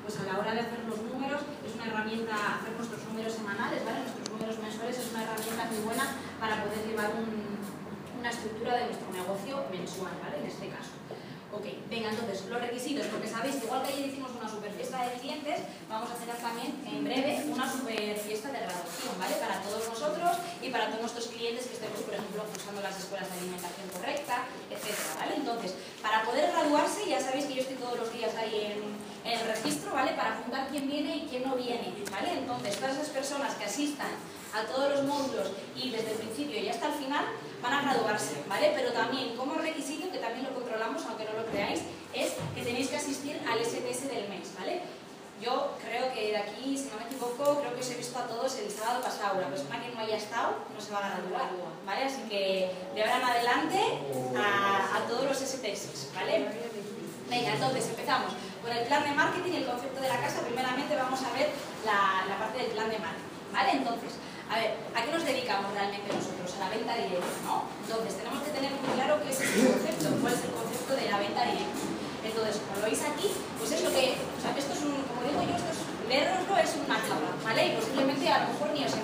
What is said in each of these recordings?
pues a la hora de hacer los números es una herramienta, hacer nuestros números semanales, ¿vale? Nuestros números mensuales es una herramienta muy buena para poder llevar una estructura de nuestro negocio mensual, ¿vale? En este caso. Ok, venga, entonces, los requisitos, porque sabéis que igual que ayer hicimos una super fiesta de clientes, vamos a tener también en breve una super fiesta de graduación, ¿vale? Para todos nosotros y para todos nuestros clientes que estemos, por ejemplo, cursando las escuelas de alimentación correcta, etcétera, ¿vale? Entonces, para poder graduarse, ya sabéis que yo estoy todos los días ahí en el registro, ¿vale? Para apuntar quién viene y quién no viene, ¿vale? Entonces, todas esas personas que asistan a todos los módulos y desde el principio y hasta el final van a graduarse, ¿vale? Pero también como requisito, que también lo controlamos, aunque no lo creáis, es que tenéis que asistir al STS del mes, ¿vale? Yo creo que de aquí, si no me equivoco, creo que os he visto a todos el sábado pasado. La persona que no haya estado no se va a graduar, ¿vale? Así que de ahora en adelante a todos los STS, ¿vale? Venga, entonces empezamos con el plan de marketing y el concepto de la casa. Primeramente vamos a ver la parte del plan de marketing, ¿vale? Entonces, a ver, ¿a qué nos dedicamos realmente nosotros? A la venta directa, ¿no? Entonces, tenemos que tener muy claro qué es ese concepto, cuál es el concepto de la venta directa. Entonces, como lo veis aquí, pues es lo que, o sea, esto es un, como digo yo, esto es, leeroslo es una chapa, ¿vale? Y posiblemente a lo mejor ni os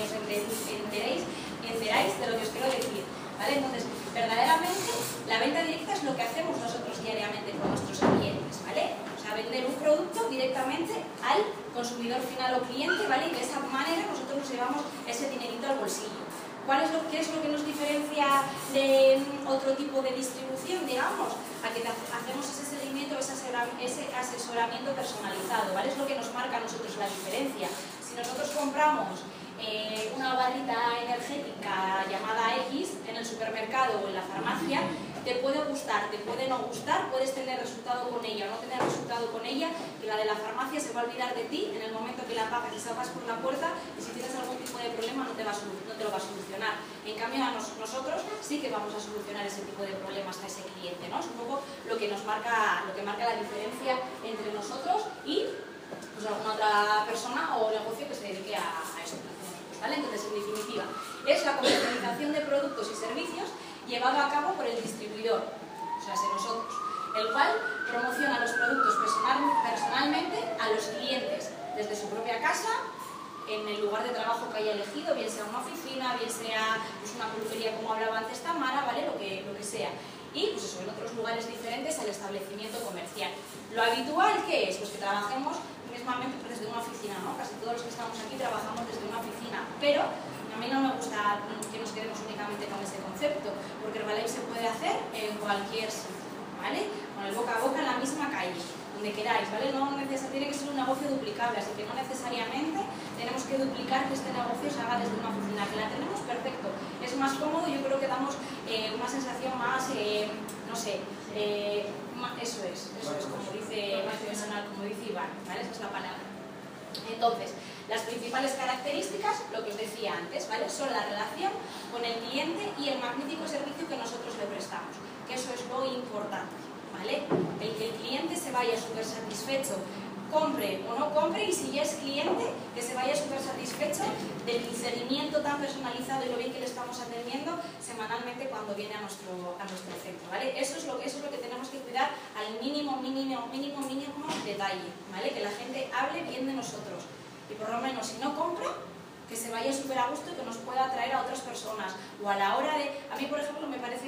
enteráis de lo que os quiero decir, ¿vale? Entonces, verdaderamente, la venta directa es lo que hacemos nosotros diariamente con nuestros clientes, ¿vale? O sea, vender un producto directamente al consumidor final o cliente, ¿vale? Y de esa manera nosotros nos llevamos ese dinerito al bolsillo. ¿Qué es lo que nos diferencia de otro tipo de distribución, digamos? A que hacemos ese seguimiento, ese asesoramiento personalizado, ¿vale? Es lo que nos marca a nosotros la diferencia. Si nosotros compramos una barrita energética llamada X en el supermercado o en la farmacia, te puede gustar, te puede no gustar, puedes tener resultado con ella o no tener resultado con ella, que la de la farmacia se va a olvidar de ti en el momento que la pagas y salgas por la puerta, y si tienes algún tipo de problema no te lo va a solucionar. En cambio nosotros sí que vamos a solucionar ese tipo de problemas a ese cliente, ¿no? Es un poco lo que marca la diferencia entre nosotros y pues, alguna otra persona o negocio que se dedique a esto, ¿vale? Entonces, en definitiva, es la comercialización de productos y servicios llevado a cabo por el distribuidor, o sea, nosotros, el cual promociona los productos personalmente a los clientes desde su propia casa, en el lugar de trabajo que haya elegido, bien sea una oficina, bien sea pues, una peluquería como hablaba antes Tamara, ¿vale? Lo que sea. Y pues eso, en otros lugares diferentes al establecimiento comercial. Lo habitual, ¿qué es? Pues que trabajemos mismamente desde una oficina, ¿no? Casi todos los que estamos aquí trabajamos desde una oficina, pero a mí no me gusta que nos quedemos únicamente con ese concepto, porque Herbalife se puede hacer en cualquier sitio, ¿vale? Con el boca a boca en la misma calle, donde queráis, ¿vale? Tiene que ser un negocio duplicable, así que no necesariamente tenemos que duplicar que este negocio se haga desde una oficina. Que la tenemos, perfecto, es más cómodo, yo creo que damos una sensación más, no sé, eso es, como dice personal, como dice Iván, ¿vale? Esa es la palabra. Entonces, las principales características, lo que os decía antes, ¿vale? Son la relación con el cliente y el magnífico servicio que nosotros le prestamos, que eso es lo importante, ¿vale? El que el cliente se vaya súper satisfecho, compre o no compre, y si ya es cliente, que se vaya súper satisfecho del seguimiento tan personalizado y lo bien que le estamos atendiendo semanalmente cuando viene a nuestro centro, ¿vale? Eso es lo que tenemos que cuidar al mínimo detalle, ¿vale? Que la gente hable bien de nosotros y por lo menos si no compra, que se vaya súper a gusto y que nos pueda atraer a otras personas. O a la hora de... A mí, por ejemplo, me parece...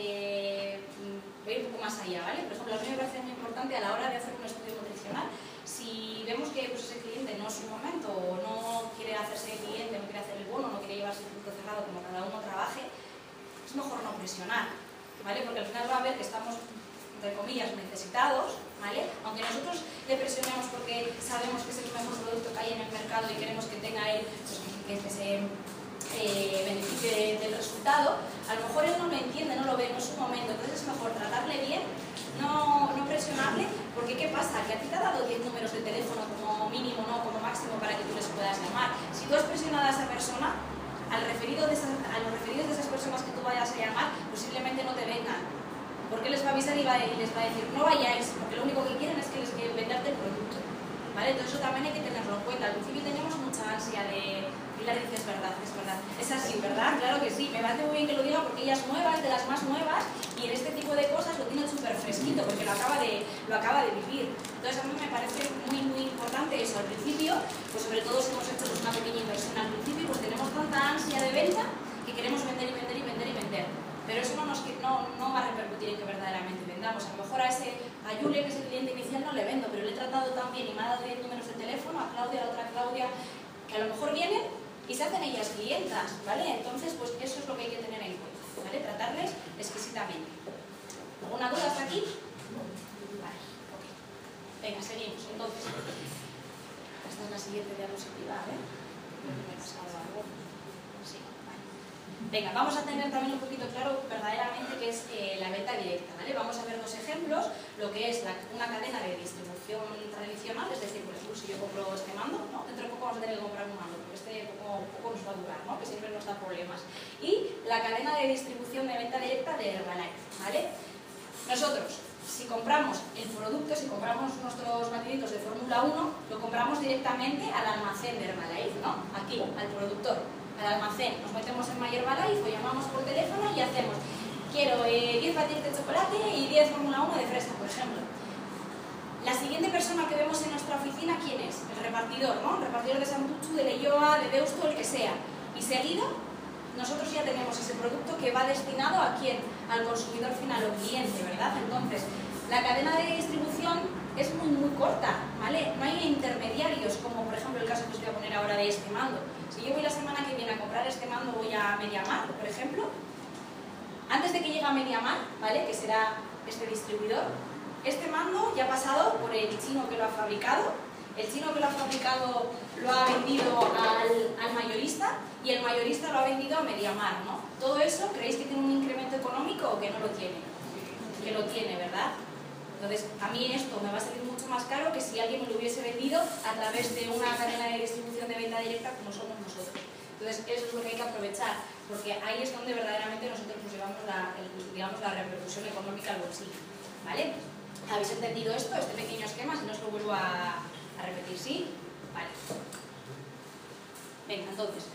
voy a ir un poco más allá, ¿vale? Por ejemplo, a mí me parece muy importante a la hora de hacer un estudio nutricional, si vemos que pues, ese cliente no es su momento, o no quiere hacerse cliente, no quiere hacer el bono, no quiere llevarse el producto cerrado como cada uno trabaje, es mejor no presionar, ¿vale? Porque al final va a ver que estamos, entre comillas, necesitados, ¿vale? Aunque nosotros le presionemos porque sabemos que es el mejor producto que hay en el mercado y queremos que tenga él, pues, que se beneficie del resultado, a lo mejor él no lo entiende, no lo ve, no es su momento, entonces es mejor tratarle bien, no presionarle, porque ¿qué pasa? Que a ti te ha dado 10 números de teléfono como mínimo, no como máximo, para que tú les puedas llamar. Si tú has presionado a esa persona, a los referidos de esas personas que tú vayas a llamar, posiblemente no te vengan, porque les va a avisar y les va a decir no vayáis, porque lo único que quieren es que les venderte el producto, ¿vale? Entonces eso también hay que tenerlo en cuenta. Al principio teníamos mucha ansia de... Pilar dice, es verdad, es así, ¿verdad? Claro que sí, me parece muy bien que lo diga porque ella es nueva, es de las más nuevas y en este tipo de cosas lo tiene súper fresquito porque lo acaba de vivir. Entonces a mí me parece muy importante eso. Al principio, pues sobre todo si hemos hecho pues, una pequeña inversión al principio, pues tenemos tanta ansia de venta que queremos vender y vender y vender y vender. Pero eso no va a repercutir en que verdaderamente vendamos. A lo mejor a Julia, que es el cliente inicial, no le vendo, pero le he tratado tan bien y me ha dado 10 números de teléfono, a Claudia, a la otra Claudia, que a lo mejor vienen y se hacen ellas clientas, ¿vale? Entonces, pues eso es lo que hay que tener en cuenta, ¿vale? Tratarles exquisitamente. ¿Alguna duda hasta aquí? Vale, ok. Venga, seguimos. Entonces, esta es la siguiente diapositiva, ¿eh? Creo que me he pasado algo. Sí, vale. Venga, vamos a tener también un poquito claro verdaderamente qué es la venta directa, ¿vale? Vamos a ver dos ejemplos, lo que es una cadena de distribución tradicional, es decir, por ejemplo, si yo compro este mando, ¿no? Dentro de poco vamos a tener que comprar un mando, porque este poco nos va a durar, ¿no? Que siempre nos da problemas. Y la cadena de distribución de venta directa de Herbalife, ¿vale? Nosotros, si compramos el producto, si compramos nuestros batiditos de Fórmula 1, lo compramos directamente al almacén de Herbalife, ¿no? Aquí, al productor, al almacén. Nos metemos en My Herbalife o llamamos por teléfono y hacemos, quiero 10 batidos de chocolate y 10 Fórmula 1 de fresa, por ejemplo. La siguiente persona que vemos en nuestra oficina, ¿quién es? El repartidor, ¿no? El repartidor de Santuchu, de Leioa, de Deusto, el que sea. Y seguido, nosotros ya tenemos ese producto que va destinado a quién, al consumidor final o cliente, ¿verdad? Entonces, la cadena de distribución es muy corta, ¿vale? No hay intermediarios, como por ejemplo el caso que os voy a poner ahora de este mando. Si yo voy la semana que viene a comprar este mando, voy a MediaMarkt, por ejemplo, antes de que llegue a MediaMarkt, ¿vale? Que será este distribuidor, este mando ya ha pasado por el chino que lo ha fabricado. El chino que lo ha fabricado lo ha vendido al mayorista y el mayorista lo ha vendido a MediaMarkt, ¿no? Todo eso, ¿creéis que tiene un incremento económico o que no lo tiene? Que lo tiene, ¿verdad? Entonces, a mí esto me va a salir mucho más caro que si alguien me lo hubiese vendido a través de una cadena de distribución de venta directa como somos nosotros. Entonces, eso es lo que hay que aprovechar, porque ahí es donde verdaderamente nosotros nos llevamos la repercusión económica al bolsillo, ¿vale? ¿Habéis entendido esto, este pequeño esquema? Si no os lo vuelvo a repetir, ¿sí? Vale. Venga, entonces,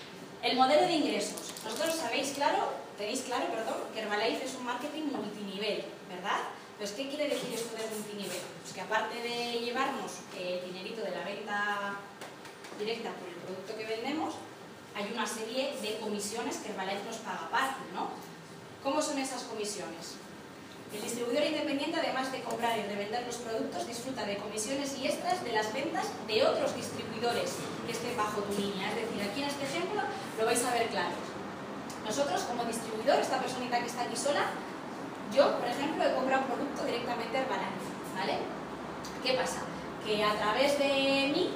el modelo de ingresos. Nosotros tenéis claro, que Herbalife es un marketing multinivel, ¿verdad? Pues, ¿qué quiere decir esto de multinivel? Pues que aparte de llevarnos el dinerito de la venta directa por el producto que vendemos, hay una serie de comisiones que Herbalife nos paga aparte, ¿no? ¿Cómo son esas comisiones? El distribuidor independiente, además de comprar y revender los productos, disfruta de comisiones y extras de las ventas de otros distribuidores que estén bajo tu línea. Es decir, aquí en este ejemplo lo vais a ver claro. Nosotros, como distribuidor, esta personita que está aquí sola, yo, por ejemplo, he comprado un producto directamente a Herbalife, ¿vale? ¿Qué pasa? Que a través de mí,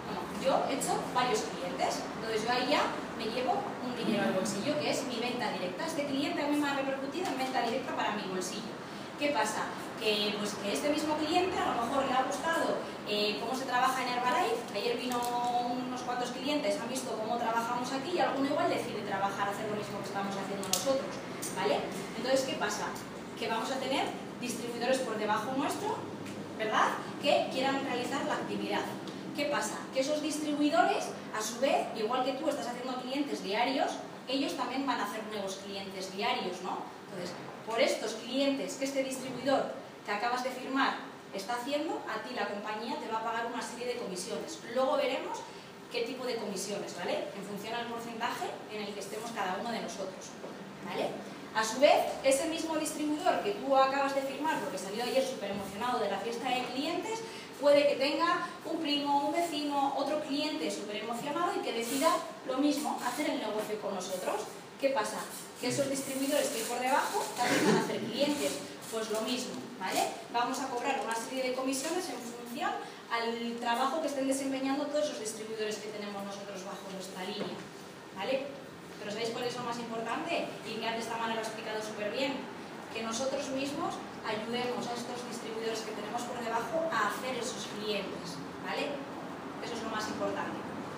yo he hecho varios clientes, entonces yo ahí ya me llevo un dinero al bolsillo, que es mi venta directa. Este cliente a mí me ha repercutido en venta directa para mi bolsillo. ¿Qué pasa? Que este mismo cliente a lo mejor le ha gustado cómo se trabaja en Herbalife. Ayer vino unos cuantos clientes, han visto cómo trabajamos aquí y alguno igual decide trabajar, hacer lo mismo que estamos haciendo nosotros, ¿vale? Entonces, ¿qué pasa? Que vamos a tener distribuidores por debajo nuestro, ¿verdad? Que quieran realizar la actividad. ¿Qué pasa? Que esos distribuidores, a su vez, igual que tú estás haciendo clientes diarios, ellos también van a hacer nuevos clientes diarios, ¿no? Entonces, por estos clientes que este distribuidor que acabas de firmar está haciendo, a ti la compañía te va a pagar una serie de comisiones. Luego veremos qué tipo de comisiones, ¿vale? En función al porcentaje en el que estemos cada uno de nosotros, ¿vale? A su vez, ese mismo distribuidor que tú acabas de firmar, porque salió ayer súper emocionado de la fiesta de clientes, puede que tenga un primo, un vecino, otro cliente súper emocionado y que decida lo mismo, hacer el negocio con nosotros. ¿Qué pasa? Que esos distribuidores que hay por debajo también van a hacer clientes. Pues lo mismo, ¿vale? Vamos a cobrar una serie de comisiones en función al trabajo que estén desempeñando todos esos distribuidores que tenemos nosotros bajo nuestra línea, ¿vale? Pero ¿sabéis cuál es lo más importante? Y que antes esta manera lo ha explicado súper bien. Que nosotros mismos ayudemos a estos distribuidores que tenemos por debajo a hacer esos clientes, ¿vale? Eso es lo más importante.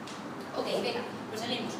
Ok, venga, pues seguimos.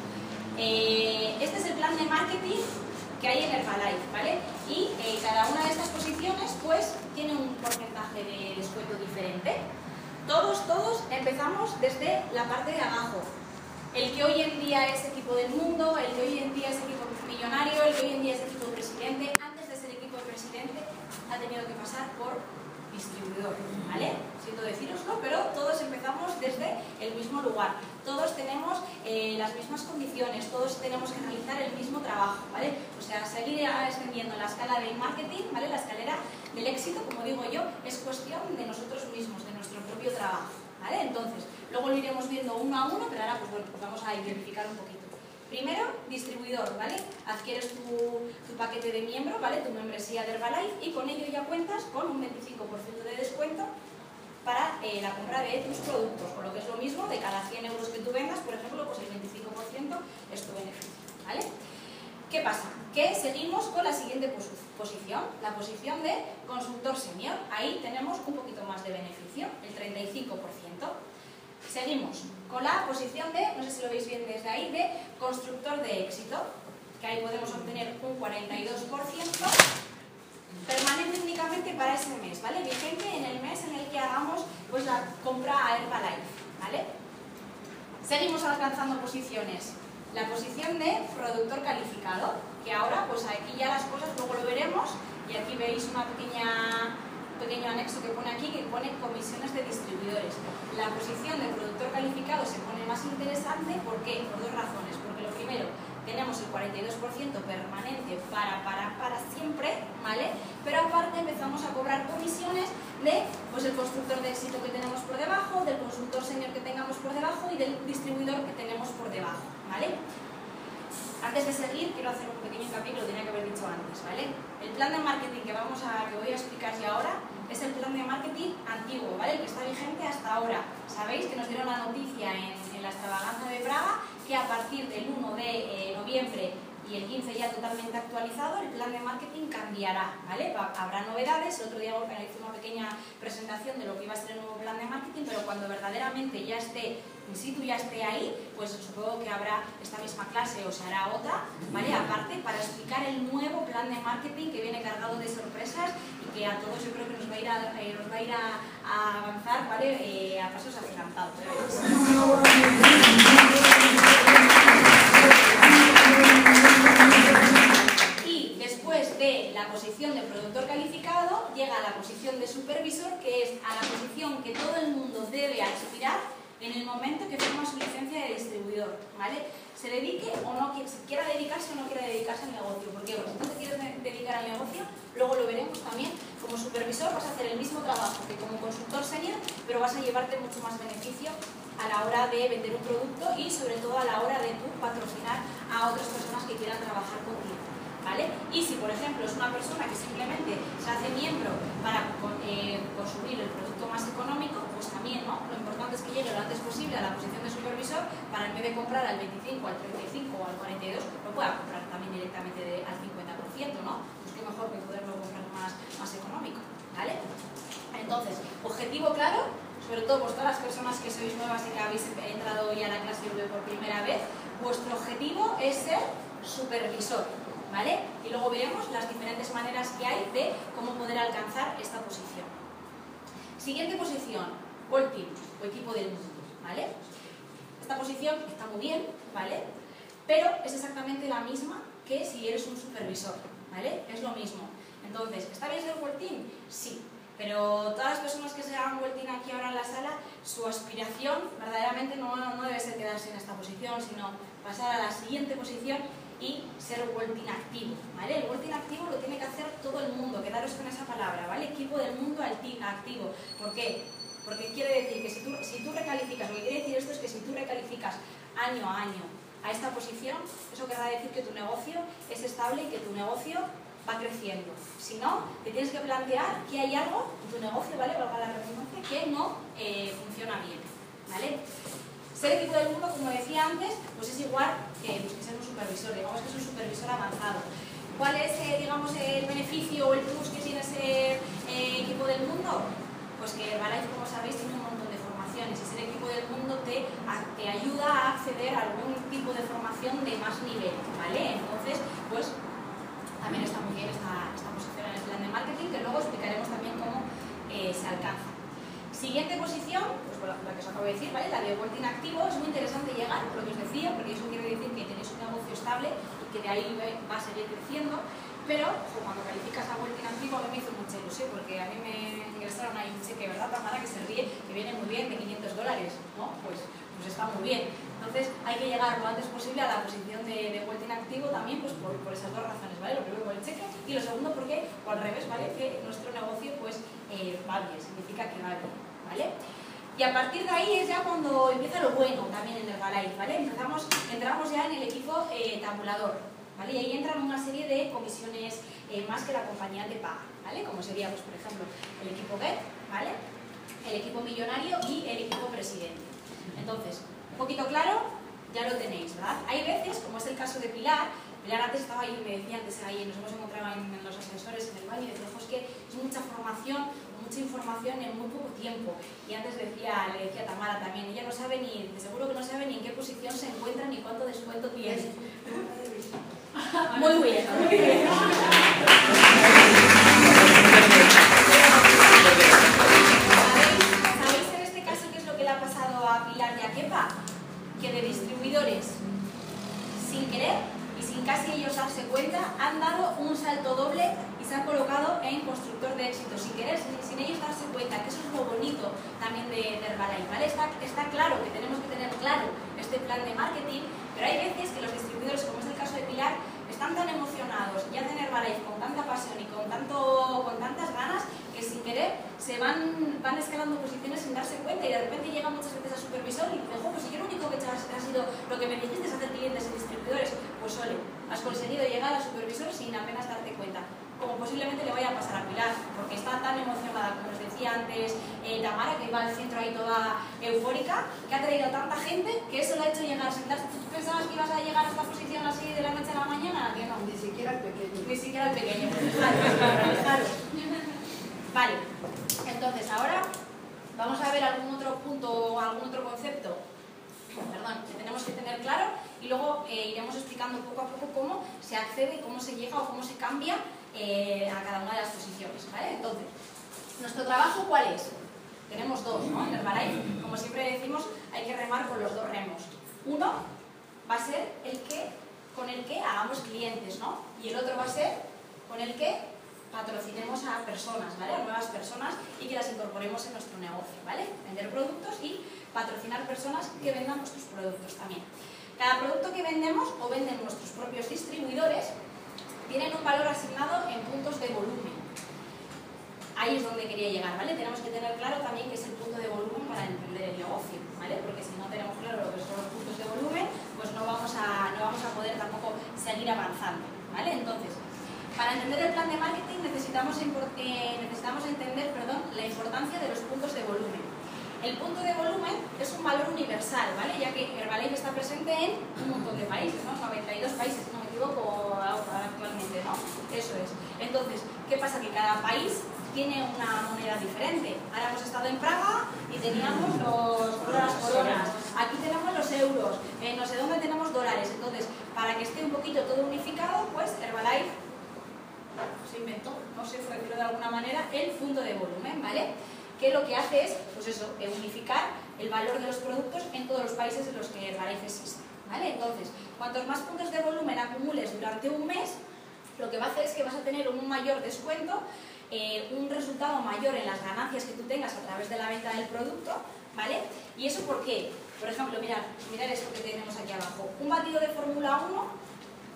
Este es el plan de marketing que hay en Herbalife, ¿vale? Y cada una de estas posiciones, pues, tiene un porcentaje de descuento diferente. Todos empezamos desde la parte de abajo. El que hoy en día es equipo del mundo, el que hoy en día es equipo millonario, el que hoy en día es equipo presidente, antes de ser equipo de presidente ha tenido que pasar por distribuidor, ¿vale? Siento deciroslo, pero todos empezamos desde el mismo lugar. Todos tenemos las mismas condiciones, todos tenemos que realizar el mismo trabajo, ¿vale? O sea, seguir ascendiendo la escala del marketing, ¿vale? La escalera del éxito, como digo yo, es cuestión de nosotros mismos, de nuestro propio trabajo, ¿vale? Entonces, luego lo iremos viendo uno a uno, pero ahora pues bueno, pues vamos a identificar un poquito. Primero, distribuidor, ¿vale? Adquieres tu paquete de miembro, ¿vale? Tu membresía de Herbalife y con ello ya cuentas con un 25% de descuento para la compra de tus productos, o lo que es lo mismo, de cada 100 euros que tú vendas, por ejemplo, pues el 25% es tu beneficio, ¿vale? ¿Qué pasa? Que seguimos con la siguiente posición, la posición de consultor senior. Ahí tenemos un poquito más de beneficio, el 35%. Seguimos con la posición de, no sé si lo veis bien desde ahí, de constructor de éxito, que ahí podemos obtener un 42% permanente únicamente para ese mes, ¿vale? Vigente en el mes en el que hagamos pues la compra a Herbalife, ¿vale? Seguimos alcanzando posiciones. La posición de productor calificado, que ahora pues aquí ya las cosas luego lo veremos, y aquí veis un pequeño anexo que pone aquí, que pone comisiones de distribuidores. La posición de productor calificado se pone más interesante, ¿por qué? Por dos razones. Porque lo primero, tenemos el 42% permanente para siempre, ¿vale? Pero aparte empezamos a cobrar comisiones de pues, el constructor de éxito que tenemos por debajo, del consultor senior que tengamos por debajo y del distribuidor que tenemos por debajo, ¿vale? Antes de seguir, quiero hacer un pequeño hincapié que lo tenía que haber dicho antes, ¿vale? El plan de marketing que voy a explicar ya ahora es el plan de marketing antiguo, ¿vale? El que está vigente hasta ahora. Sabéis que nos dieron la noticia en la extravaganza de Praga que a partir del 1 de noviembre y el 15 ya totalmente actualizado, el plan de marketing cambiará, ¿vale? Habrá novedades. El otro día hice una pequeña presentación de lo que iba a ser el nuevo plan de marketing, pero cuando verdaderamente ya esté in situ, ya esté ahí, pues supongo que habrá esta misma clase o se hará otra, ¿vale? Aparte, para explicar el nuevo plan de marketing que viene cargado de sorpresas y que a todos yo creo que nos va a ir a avanzar, ¿vale? A pasos agigantados. Y después de la posición de productor calificado, llega a la posición de supervisor, que es a la posición que todo el mundo debe aspirar en el momento que firma su licencia de distribuidor, ¿vale? Se dedique o no, se quiera dedicarse o no quiera dedicarse al negocio, porque si tú te quieres dedicar al negocio, luego lo veremos también, como supervisor vas a hacer el mismo trabajo que como consultor senior, pero vas a llevarte mucho más beneficio a la hora de vender un producto y sobre todo a la hora de tú patrocinar a otras personas que quieran trabajar contigo, ¿vale? Y si por ejemplo es una persona que simplemente se hace miembro para consumir el producto más económico, pues también, ¿no? Lo importante es que llegue lo antes posible a la posición de supervisor para en vez de comprar al 25, al 35 o al 42, lo pueda comprar también directamente al 50%, ¿no? Pues qué mejor que poderlo comprar más económico, ¿vale? Entonces, objetivo claro, sobre todo pues todas las personas que sois nuevas y que habéis entrado ya a la clase por primera vez, vuestro objetivo es ser supervisor, ¿vale? Y luego veremos las diferentes maneras que hay de cómo poder alcanzar esta posición. Siguiente posición, World Team, o equipo del mundo, ¿vale? Esta posición está muy bien, ¿vale? Pero es exactamente la misma que si eres un supervisor, ¿vale? Es lo mismo. Entonces, ¿está bien ser World Team? Sí. Pero todas las personas que se hagan World Team aquí ahora en la sala, su aspiración verdaderamente no debe ser quedarse en esta posición, sino pasar a la siguiente posición y ser World Team activo, ¿vale? El World Team activo lo tiene que hacer todo el mundo, quedaros con esa palabra, ¿vale? Equipo del mundo activo. ¿Por qué? Porque quiere decir que si tú recalificas, lo que quiere decir esto es que si tú recalificas año a año a esta posición, eso querrá decir que tu negocio es estable y que tu negocio va creciendo. Si no, te tienes que plantear que hay algo en tu negocio, ¿vale? Valga la redundancia, que no funciona bien, ¿vale? Ser equipo del mundo, como decía antes, pues es igual que ser un supervisor, digamos que es un supervisor avanzado. ¿Cuál es, digamos, el beneficio o el plus que tiene ser equipo del mundo? Pues que Herbalife, como sabéis, tiene un montón de formaciones y ser equipo del mundo te ayuda a acceder a algún tipo de formación de más nivel, ¿vale? Entonces, pues también está muy bien esta posición en el plan de marketing, que luego explicaremos también cómo se alcanza. Siguiente posición, pues la que os acabo de decir, ¿vale? La de World Team activo. Es muy interesante llegar, por lo que os decía, porque eso quiere decir que tenéis un negocio estable y que de ahí va a seguir creciendo. Pero cuando calificas a Wealth Activo a mí me hizo mucha ilusión, porque a mí me ingresaron ahí un cheque, ¿verdad, Tamara? Que se ríe, que viene muy bien, de $500, ¿no? Pues está muy bien. Entonces hay que llegar lo antes posible a la posición de Wealth Activo también, pues por esas dos razones, ¿vale? Lo primero por el cheque y lo segundo porque, o al revés, ¿vale? Que nuestro negocio pues va bien, significa que va bien, ¿vale? Y a partir de ahí es ya cuando empieza lo bueno también en Herbalife, ¿vale? Entramos ya en el equipo tabulador, ¿vale? Y ahí entran una serie de comisiones más que la compañía te paga, ¿vale? Como sería, pues por ejemplo, el equipo Get, ¿vale? El equipo millonario y el equipo presidente. Entonces, un poquito claro, ya lo tenéis, ¿verdad? Hay veces, como es el caso de Pilar antes estaba ahí y me decía antes ahí, nos hemos encontrado en los ascensores, en el baño, y decía, es que es mucha formación, mucha información en muy poco tiempo. Y antes le decía a Tamara también, ella no sabe ni, de seguro que no sabe ni en qué posición se encuentra ni cuánto descuento tiene. Muy bien, muy bien. ¿Sabéis en este caso qué es lo que le ha pasado a Pilar y a Kepa? Que de distribuidores, sin querer y sin casi ellos darse cuenta, han dado un salto doble y se han colocado en constructor de éxito, sin querer, sin ellos darse cuenta, que eso es lo bonito también de Herbalife, ¿vale? Está claro que tenemos que tener claro este plan de marketing, pero hay veces que los distribuidores, como es el caso de Pilar, están tan emocionados y hacen Herbalife con tanta pasión y con tantas ganas que sin querer se van escalando posiciones sin darse cuenta, y de repente llegan muchas veces al supervisor y dicen, pues si yo lo único que he hecho ha sido lo que me dijiste, es hacer clientes y distribuidores. Pues ole, has conseguido llegar al supervisor sin apenas darte cuenta, como posiblemente le vaya a pasar a Pilar, porque está tan emocionada, como os decía antes Tamara, que iba al centro ahí toda eufórica, que ha traído tanta gente que eso le ha hecho llegar sin darse. ¿Tú pensabas que ibas a llegar a esta posición así de la noche a la mañana? Que no. Ni siquiera el pequeño. Ni siquiera el pequeño. Claro. Vale, entonces ahora vamos a ver algún otro punto o algún otro concepto, perdón, que tenemos que tener claro, y luego iremos explicando poco a poco cómo se accede, cómo se llega o cómo se cambia a cada una de las posiciones, ¿vale? Entonces, ¿nuestro trabajo cuál es? Tenemos dos, ¿no? En Herbalife, como siempre decimos, hay que remar con los dos remos. Uno va a ser con el que hagamos clientes, ¿no? Y el otro va a ser con el que patrocinemos a personas, ¿vale? A nuevas personas, y que las incorporemos en nuestro negocio, ¿vale? Vender productos y patrocinar personas que vendan nuestros productos también. Cada producto que vendemos o venden nuestros propios distribuidores tienen un valor asignado en puntos de volumen. Ahí es donde quería llegar, ¿vale? Tenemos que tener claro también qué es el punto de volumen para entender el negocio, ¿vale? Porque si no tenemos claro lo que son los puntos de volumen, pues no vamos a poder tampoco seguir avanzando, ¿vale? Entonces, para entender el plan de marketing necesitamos entender la importancia de los puntos de volumen. El punto de volumen es un valor universal, ¿vale? Ya que Herbalife está presente en un montón de países, ¿no? 92 países, si no me equivoco, actualmente, ¿no? Eso es. Entonces, ¿qué pasa? Que cada país tiene una moneda diferente. Ahora hemos estado en Praga y teníamos las coronas. Aquí tenemos los euros, no sé dónde tenemos dólares. Entonces, para que esté un poquito todo unificado, pues Herbalife se inventó, no sé, fue de alguna manera el punto de volumen, ¿vale? Que lo que hace es, pues eso, unificar el valor de los productos en todos los países en los que Herbalife existe, ¿vale? Entonces, cuantos más puntos de volumen acumules durante un mes, lo que va a hacer es que vas a tener un mayor descuento, un resultado mayor en las ganancias que tú tengas a través de la venta del producto, ¿vale? ¿Y eso por qué? Por ejemplo, mirad esto que tenemos aquí abajo. Un batido de Fórmula 1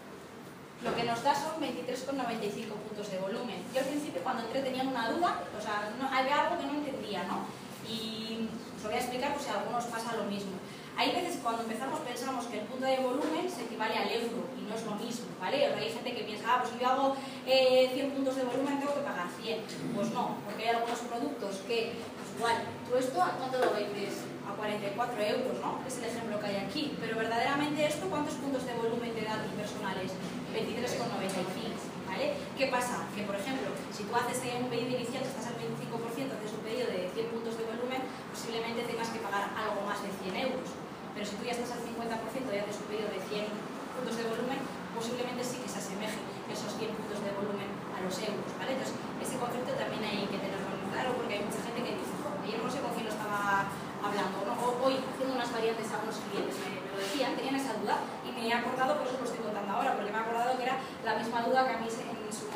lo que nos da son 23,95 puntos de volumen. Yo al principio, cuando entré, tenía una duda, o sea, había algo que no entendía, ¿no? Y os lo voy a explicar por si a algunos pasa lo mismo. Hay veces que cuando empezamos pensamos que el punto de volumen se equivale al euro, y no es lo mismo, ¿vale? O sea, hay gente que piensa, pues si yo hago 100 puntos de volumen tengo que pagar 100. Pues no, porque hay algunos productos que, pues igual, tú esto, ¿a cuánto lo vendes? A 44 euros, ¿no? Es el ejemplo que hay aquí. Pero verdaderamente esto, ¿cuántos puntos de volumen te da tus personales? 23,95, ¿vale? ¿Qué pasa? Que, por ejemplo, si tú haces un pedido inicial que estás al 25%, haces un pedido de 100 puntos de volumen, posiblemente tengas que pagar algo más de 100 euros. Pero si tú ya estás al 50% y haces un pedido de 100 puntos de volumen, posiblemente sí que se asemeje esos 100 puntos de volumen a los euros, ¿vale? Entonces, ese concepto también hay que tenerlo muy claro, porque hay mucha gente que dice, ayer no sé con quién lo estaba hablando, ¿no? Hoy haciendo unas variantes a unos clientes me lo decían, tenían esa duda y me he acordado, por eso lo estoy contando ahora, porque me he acordado que era la misma duda que a mí en su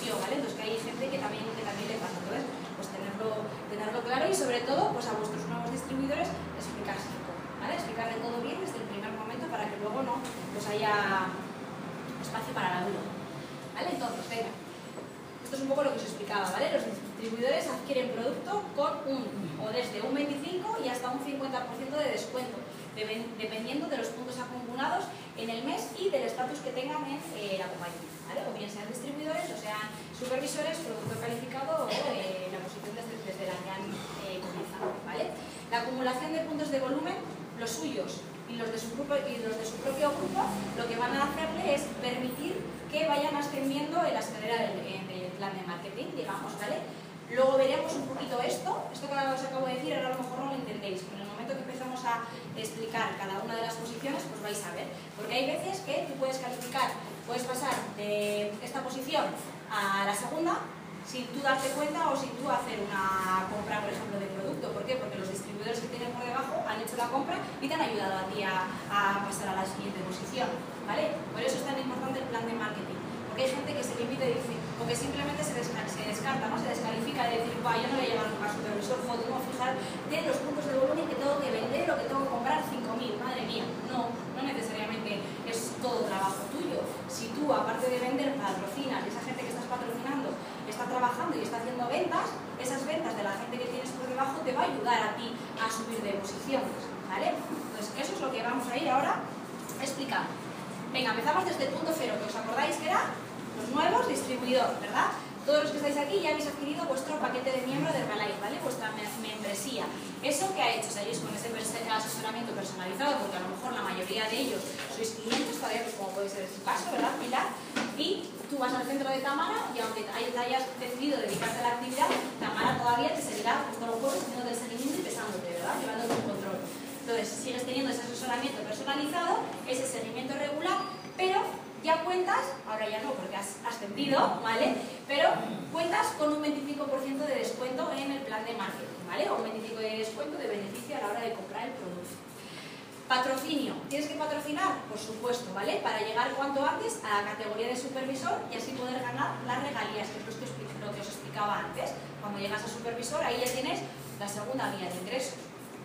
confusión, ¿vale? Entonces que hay gente que también le pasa. Entonces, pues tenerlo claro y sobre todo, pues a vuestros nuevos distribuidores explicárselo todo, ¿vale? Explicarle todo bien desde el primer momento para que luego no pues haya espacio para la duda, ¿vale? Entonces, venga, esto es un poco lo que os explicaba, ¿vale? Los distribuidores adquieren producto con desde un 25 y hasta un 50% de descuento, dependiendo de los puntos acumulados en el mes y del estatus que tengan en la compañía, ¿vale? O bien sean distribuidores o sean supervisores, producto calificado o la posición desde la que han comenzado, ¿vale? La acumulación de puntos de volumen, los suyos y los de su propio grupo, lo que van a hacerle es permitir que vayan ascendiendo en la escalera del plan de marketing, digamos, ¿vale? Luego veremos un poquito esto que os acabo de decir, ahora a lo mejor no lo entendéis, pero en el momento que empezamos a explicar cada una de las posiciones, pues vais a ver, porque hay veces que tú puedes calificar, puedes pasar de esta posición a la segunda, sin tú darte cuenta o sin tú hacer una compra, por ejemplo, de producto. ¿Por qué? Porque los distribuidores que tienen por debajo han hecho la compra y te han ayudado a ti a pasar a la siguiente posición, ¿vale? Por eso es tan importante el plan de marketing, porque hay gente que se limita y dice, o que simplemente se descarta, ¿no? Se descalifica de decir, yo no voy a llevar a supervisor, tengo que fijar de los puntos de volumen que tengo que vender o que tengo que comprar 5.000, madre mía. No necesariamente es todo trabajo tuyo. Si tú, aparte de vender, patrocinas, y esa gente que estás patrocinando está trabajando y está haciendo ventas, esas ventas de la gente que tienes por debajo te va a ayudar a ti a subir de posiciones, ¿vale? Entonces, eso es lo que vamos a ir ahora explicando. Venga, empezamos desde el punto cero, que os acordáis que era los nuevos distribuidores, ¿verdad? Todos los que estáis aquí ya habéis adquirido vuestro paquete de miembro de Herbalife, ¿vale? Vuestra membresía. ¿Eso qué ha hecho? Seguís con ese asesoramiento personalizado, porque a lo mejor la mayoría de ellos sois clientes, todavía, pues como puede ser tu caso, ¿verdad, Pilar? Y tú vas al centro de Tamara y aunque hayas decidido dedicarte a la actividad, Tamara todavía te seguirá todos los jueves haciendo el seguimiento y pesándote, ¿verdad? Llevándote un control. Entonces, sigues teniendo ese asesoramiento personalizado, ese seguimiento regular, pero ya cuentas, ahora ya no porque has ascendido, ¿vale? Pero cuentas con un 25% de descuento en el plan de marketing, ¿vale? O un 25% de descuento de beneficio a la hora de comprar el producto. Patrocinio. ¿Tienes que patrocinar? Por supuesto, ¿vale? Para llegar cuanto antes a la categoría de supervisor y así poder ganar las regalías, que es lo que os explicaba antes. Cuando llegas a supervisor, ahí ya tienes la segunda vía de ingresos.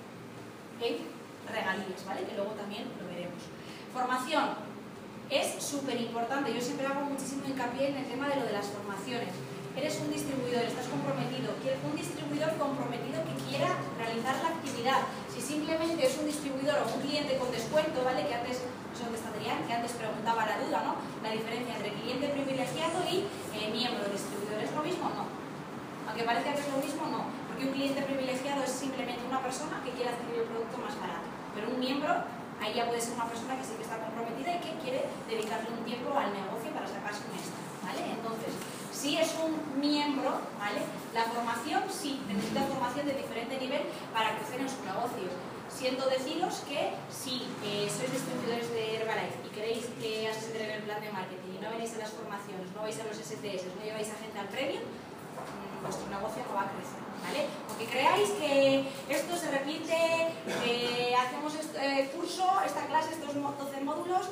¿Ok? Regalías, ¿vale? Que luego también lo veremos. Formación. Es súper importante, yo siempre hago muchísimo hincapié en el tema de lo de las formaciones. Eres un distribuidor, estás comprometido, un distribuidor comprometido que quiera realizar la actividad. Si simplemente es un distribuidor o un cliente con descuento, ¿vale? Que antes, eso donde está Adrián, que antes preguntaba la duda, ¿no? La diferencia entre cliente privilegiado y miembro distribuidor, ¿es lo mismo? No. Aunque parezca que es lo mismo, no. Porque un cliente privilegiado es simplemente una persona que quiere adquirir el producto más barato. Pero un miembro, ahí ya puede ser una persona que sí que está comprometida y que quiere dedicarle un tiempo al negocio para sacarse un extra, ¿vale? Entonces, si es un miembro, ¿vale? La formación, sí, necesita formación de diferente nivel para crecer en su negocio. Siento deciros que si sois distribuidores de Herbalife y queréis ascender en el plan de marketing y no venís a las formaciones, no vais a los STS, no lleváis a gente al premium, vuestro negocio no va a crecer, ¿vale? Porque creáis que esto se repite, hacemos este curso, esta clase, estos 12 módulos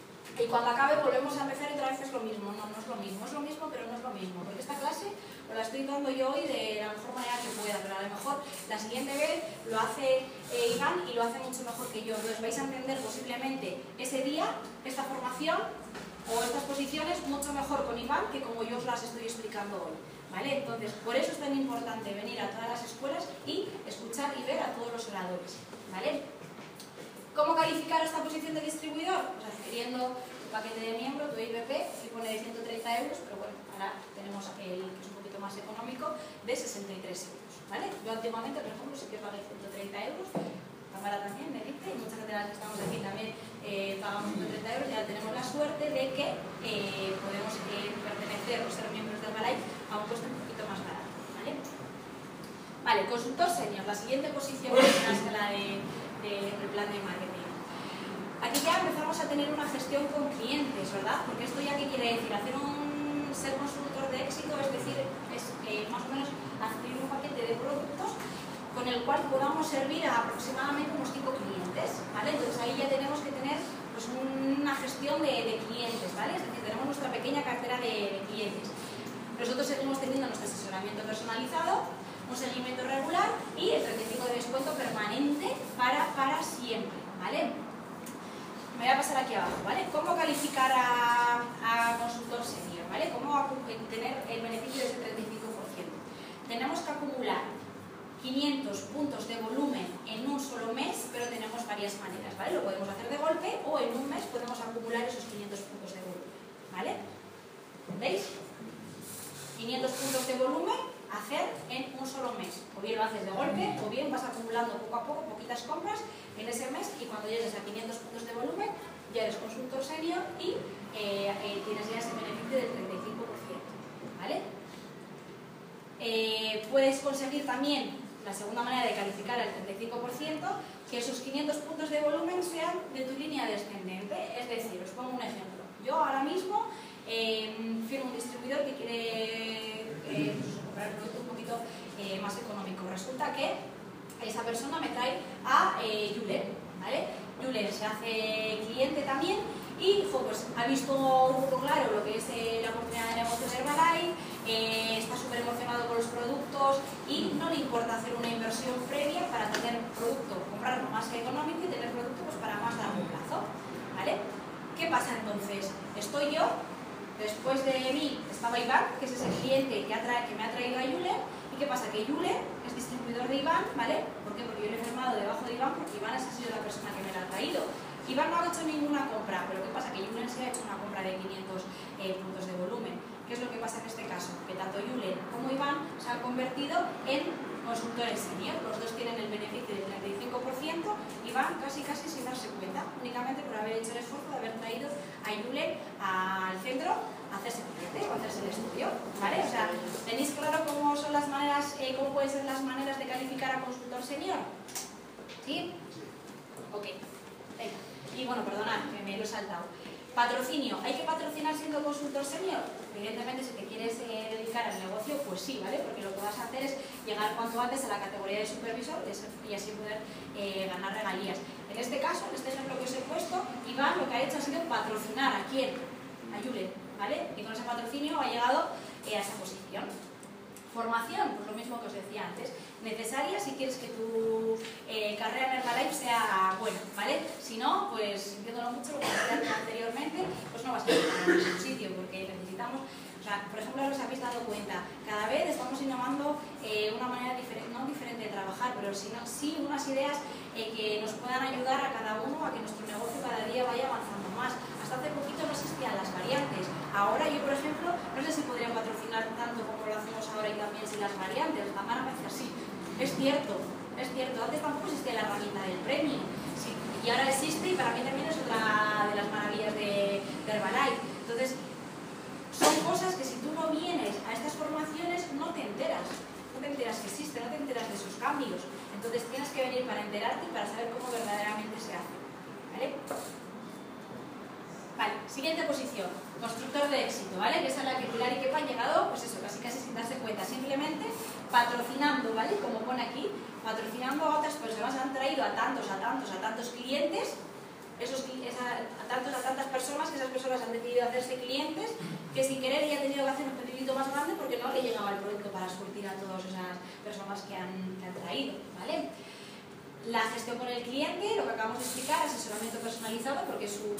y cuando acabe volvemos a empezar y otra vez es lo mismo. No, no es lo mismo, es lo mismo pero no es lo mismo, porque esta clase os la estoy dando yo hoy de la mejor manera que pueda, pero a lo mejor la siguiente vez lo hace Iván y lo hace mucho mejor que yo. Entonces vais a entender posiblemente ese día, esta formación o estas posiciones mucho mejor con Iván que como yo os las estoy explicando hoy, ¿vale? Entonces, por eso es tan importante venir a todas las escuelas y escuchar y ver a todos los oradores, ¿vale? ¿Cómo calificar esta posición de distribuidor? Pues adquiriendo tu paquete de miembro, tu IBP, que pone de 130 euros, pero bueno, ahora tenemos el que es un poquito más económico, de 63 euros, ¿vale? Yo antiguamente, por ejemplo, sí que pagué 130 euros, Tamara también, me dice, y muchas de las que estamos aquí también pagamos 130 euros, ya tenemos la suerte de que podemos pertenecer o ser miembros de Herbalife a un puesto un poquito más barato, ¿vale? Vale, consultor senior, la siguiente posición es la escala del plan de marketing. Aquí ya empezamos a tener una gestión con clientes, ¿verdad? Porque esto ya qué quiere decir, ser consultor de éxito, es decir, es más o menos adquirir un paquete de productos con el cual podamos servir a aproximadamente unos 5 clientes, ¿vale? Entonces ahí ya tenemos que tener pues, una gestión de clientes, ¿vale? Es decir, tenemos nuestra pequeña cartera de clientes. Nosotros seguimos teniendo nuestro asesoramiento personalizado, un seguimiento regular y el 35% de descuento permanente para siempre, ¿vale? Me voy a pasar aquí abajo, ¿vale? ¿Cómo calificar a consultor senior, ¿vale? ¿Cómo tener el beneficio de ese 35%? Tenemos que acumular 500 puntos de volumen en un solo mes, pero tenemos varias maneras, ¿vale? Lo podemos hacer de golpe o en un mes podemos acumular esos 500 puntos de volumen, ¿vale? ¿Veis? 500 puntos de volumen hacer en un solo mes. O bien lo haces de golpe, o bien vas acumulando poco a poco, poquitas compras en ese mes, y cuando llegues a 500 puntos de volumen ya eres consultor senior y tienes ya ese beneficio del 35%, ¿vale? Puedes conseguir también la segunda manera de calificar al 35%, que esos 500 puntos de volumen sean de tu línea descendente. Es decir, os pongo un ejemplo. Yo ahora mismo firmo un distribuidor que quiere comprar el producto un poquito más económico. Resulta que esa persona me trae a Julen, ¿vale? Julen se hace cliente también y pues, ha visto un poco claro lo que es la oportunidad de negocio de Herbalife, está súper emocionado con los productos y no le importa hacer una inversión previa para tener producto, comprarlo más económico y tener producto pues, para más largo plazo, ¿vale? ¿Qué pasa entonces? Estoy yo, después de mí estaba Iván, que es ese cliente que me ha traído a Julen. ¿Y qué pasa? Que Julen es distribuidor de Iván, ¿vale? ¿Por qué? Porque yo le he firmado debajo de Iván, porque Iván ha sido la persona que me la ha traído. Iván no ha hecho ninguna compra, pero ¿qué pasa? Que Julen sí ha hecho una compra de 500 puntos de volumen. ¿Qué es lo que pasa en este caso? Que tanto Julen como Iván se han convertido en consultores senior. Los dos tienen el beneficio del 35% y van casi sin darse cuenta, únicamente por haber hecho el esfuerzo de haber traído a Julen al centro a hacerse cliente o a hacerse el estudio, ¿vale? O sea, ¿tenéis claro cómo son las maneras, cómo pueden ser las maneras de calificar a consultor senior? ¿Sí? Ok, venga. Y bueno, perdonad, que me lo he saltado. Patrocinio, ¿hay que patrocinar siendo consultor senior? Evidentemente, si te quieres dedicar al negocio, pues sí, ¿vale? Porque lo que vas a hacer es llegar cuanto antes a la categoría de supervisor y así poder ganar regalías. En este caso, en este ejemplo que os he puesto, Iván lo que ha hecho ha sido patrocinar ¿a quién? A Julen, ¿vale? Y con ese patrocinio ha llegado a esa posición. Formación, pues lo mismo que os decía antes, necesaria si quieres que tu carrera en Herbalife sea buena, ¿vale? Si no, pues sintiéndolo mucho, lo que decía anteriormente, pues no vas a llegar a ningún sitio, porque necesitamos, o sea, por ejemplo, os habéis dado cuenta, cada vez estamos innovando una manera diferente, no diferente de trabajar, pero sí unas ideas que nos puedan ayudar a cada uno a que nuestro negocio cada día vaya avanzando más. Hasta hace poquito no existían las variantes. Ahora yo, por ejemplo, no sé si podría patrocinar tanto como lo hacemos ahora y también sin las variantes. La mano me dice así. Es cierto. Antes tampoco existía la herramienta del premio. Sí, y ahora existe y para mí también es otra de las maravillas de Herbalife. Entonces, son cosas que si tú no vienes a estas formaciones no te enteras. No te enteras que existen, no te enteras de esos cambios. Entonces tienes que venir para enterarte y para saber cómo verdaderamente se hace. ¿Vale? Vale, siguiente posición, constructor de éxito, ¿vale? Que es a la que Pilar y Kepa han llegado, pues eso, casi sin darse cuenta, simplemente patrocinando, ¿vale? Como pone aquí, patrocinando a otras personas, han traído a tantos clientes, a tantas personas, que esas personas han decidido hacerse clientes, que sin querer ya han tenido que hacer un pedidito más grande porque no le llegaba el producto para surtir a todas esas personas que han traído, ¿vale? La gestión con el cliente, lo que acabamos de explicar, asesoramiento personalizado, porque su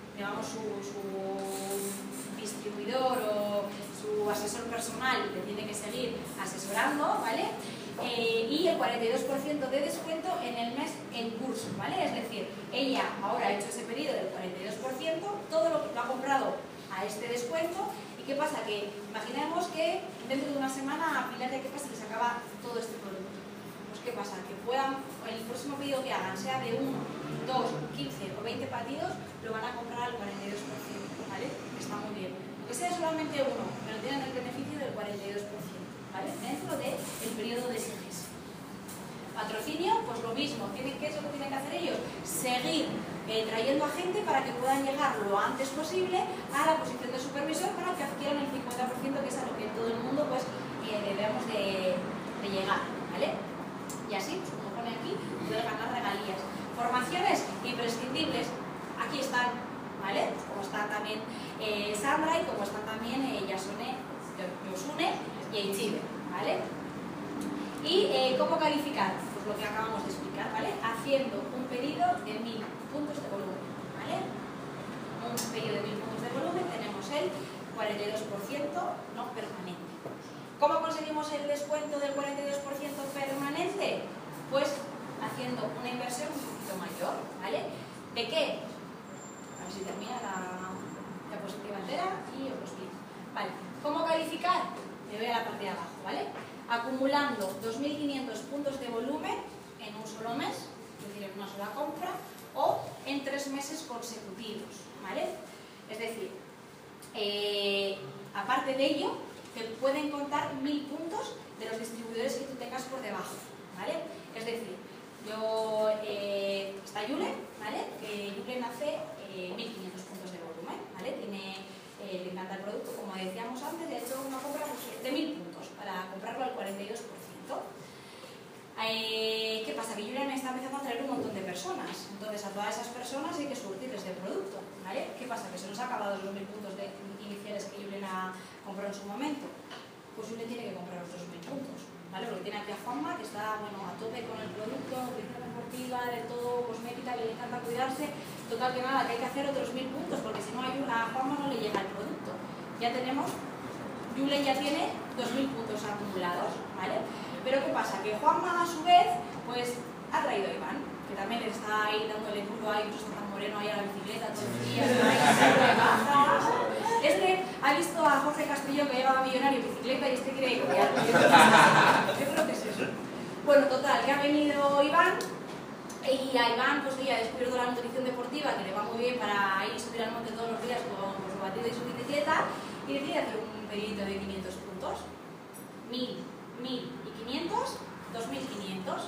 distribuidor o su asesor personal le tiene que seguir asesorando, ¿vale? Y el 42% de descuento en el mes en curso, ¿vale? Es decir, ella ahora ha hecho ese pedido del 42%, todo lo que ha comprado a este descuento. ¿Y qué pasa? Que imaginemos que dentro de una semana a Pilar de qué pasa que se acaba todo este producto. Pues ¿qué pasa? Que el próximo pedido que hagan, sea de 1, 2, 15 o 20 partidos, lo van a comprar al 42%, ¿vale? Está muy bien. Que sea solamente uno, pero tienen el beneficio del 42%, ¿vale? Dentro del periodo de 6 meses. Patrocinio, pues lo mismo. ¿Qué es lo que tienen que hacer ellos? Seguir trayendo a gente para que puedan llegar lo antes posible a la posición de supervisor para que adquieran el 50%, que es a lo que todo el mundo pues debemos de llegar, ¿vale? Y así, pues, como pone aquí, poder ganar regalías. Formaciones imprescindibles, aquí están, ¿vale? Como están también Sandra y como están también Yasone, Josune y Eichibe, ¿vale? ¿Y cómo calificar? Pues lo que acabamos de explicar, ¿vale? Haciendo un pedido de 1000 puntos de volumen, ¿vale? Un pedido de 1000 puntos de volumen, tenemos el 42% no permanente. ¿Cómo conseguimos el descuento del 42% permanente? Pues haciendo una inversión un poquito mayor, ¿vale? ¿De qué? A ver si termina la diapositiva entera y os lo explico. Vale, ¿cómo calificar? Me voy a la parte de abajo, ¿vale? Acumulando 2.500 puntos de volumen en un solo mes, es decir, en una sola compra, o en 3 meses consecutivos, ¿vale? Es decir, aparte de ello, te pueden contar 1000 puntos de los distribuidores que tú tengas por debajo, ¿vale? Es decir, está Yulen, ¿vale? Que Yulen hace 1500 puntos de volumen, ¿vale? Le encanta el producto, como decíamos antes, de hecho una compra de 1000 puntos para comprarlo al 42%. ¿Qué pasa? Que Yulen está empezando a traer un montón de personas, entonces a todas esas personas hay que surtirles de producto, ¿vale? ¿Qué pasa? Que se nos ha acabado los 1000 puntos iniciales que Yulen ha comprado en su momento. Pues Yulen tiene que comprar los 2000 puntos, ¿vale? Porque tiene aquí a Juanma, que está, bueno, a tope con el producto, nutrición deportiva, de todo, cosmética, que le encanta cuidarse. Total que nada, que hay que hacer otros 1000 puntos, porque si no a Juanma no le llega el producto. Ya tenemos, Yulen ya tiene 2000 puntos acumulados, ¿vale? Pero ¿qué pasa? Que Juanma a su vez, pues ha traído a Iván, que también le está ahí dándole duro, ahí incluso tan moreno ahí a la bicicleta todos los días, Este ha visto a Jorge Castelló que llegaba millonario en bicicleta y este cree que algo. Yo creo que es eso. Bueno, total, que ha venido Iván y a Iván pues ya ha descubierto la nutrición deportiva que le va muy bien para ir y subir al monte todos los días con su batido y su bicicleta y decide hacer un pedidito de 500 puntos. 1000 y 500, 2500.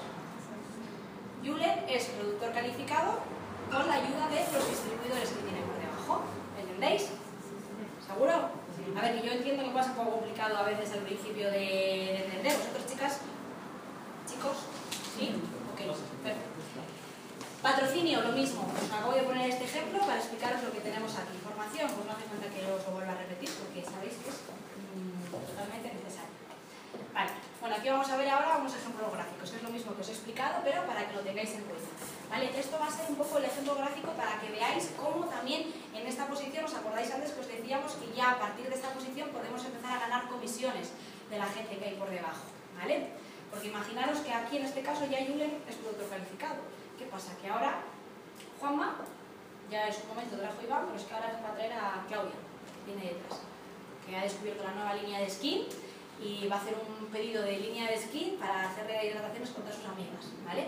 Yulen es productor calificado con la ayuda de los distribuidores que tiene por debajo. ¿Entendéis? ¿Seguro? A ver, que yo entiendo que puede ser un poco complicado a veces al principio de entender. ¿Vosotros, chicas? ¿Chicos? ¿Sí? Ok, perfecto. Patrocinio, lo mismo. Os acabo de poner este ejemplo para explicaros lo que tenemos aquí. Información, pues no hace falta que os lo vuelva a repetir porque sabéis que es totalmente necesario. Vale, bueno, aquí vamos a ver ahora unos ejemplos gráficos, que es lo mismo que os he explicado, pero para que lo tengáis en cuenta. ¿Vale? Esto va a ser un poco el ejemplo gráfico para que veáis cómo también en esta posición, os acordáis antes que os decíamos que ya a partir de esta posición podemos empezar a ganar comisiones de la gente que hay por debajo, ¿vale? Porque imaginaros que aquí en este caso ya Yulen es productor calificado. ¿Qué pasa? Que ahora Juanma, ya en su momento trajo Iván, pero es que ahora nos va a traer a Claudia, que viene detrás, que ha descubierto la nueva línea de skin y va a hacer un pedido de línea de skin para hacer hidrataciones con todas sus amigas, ¿vale?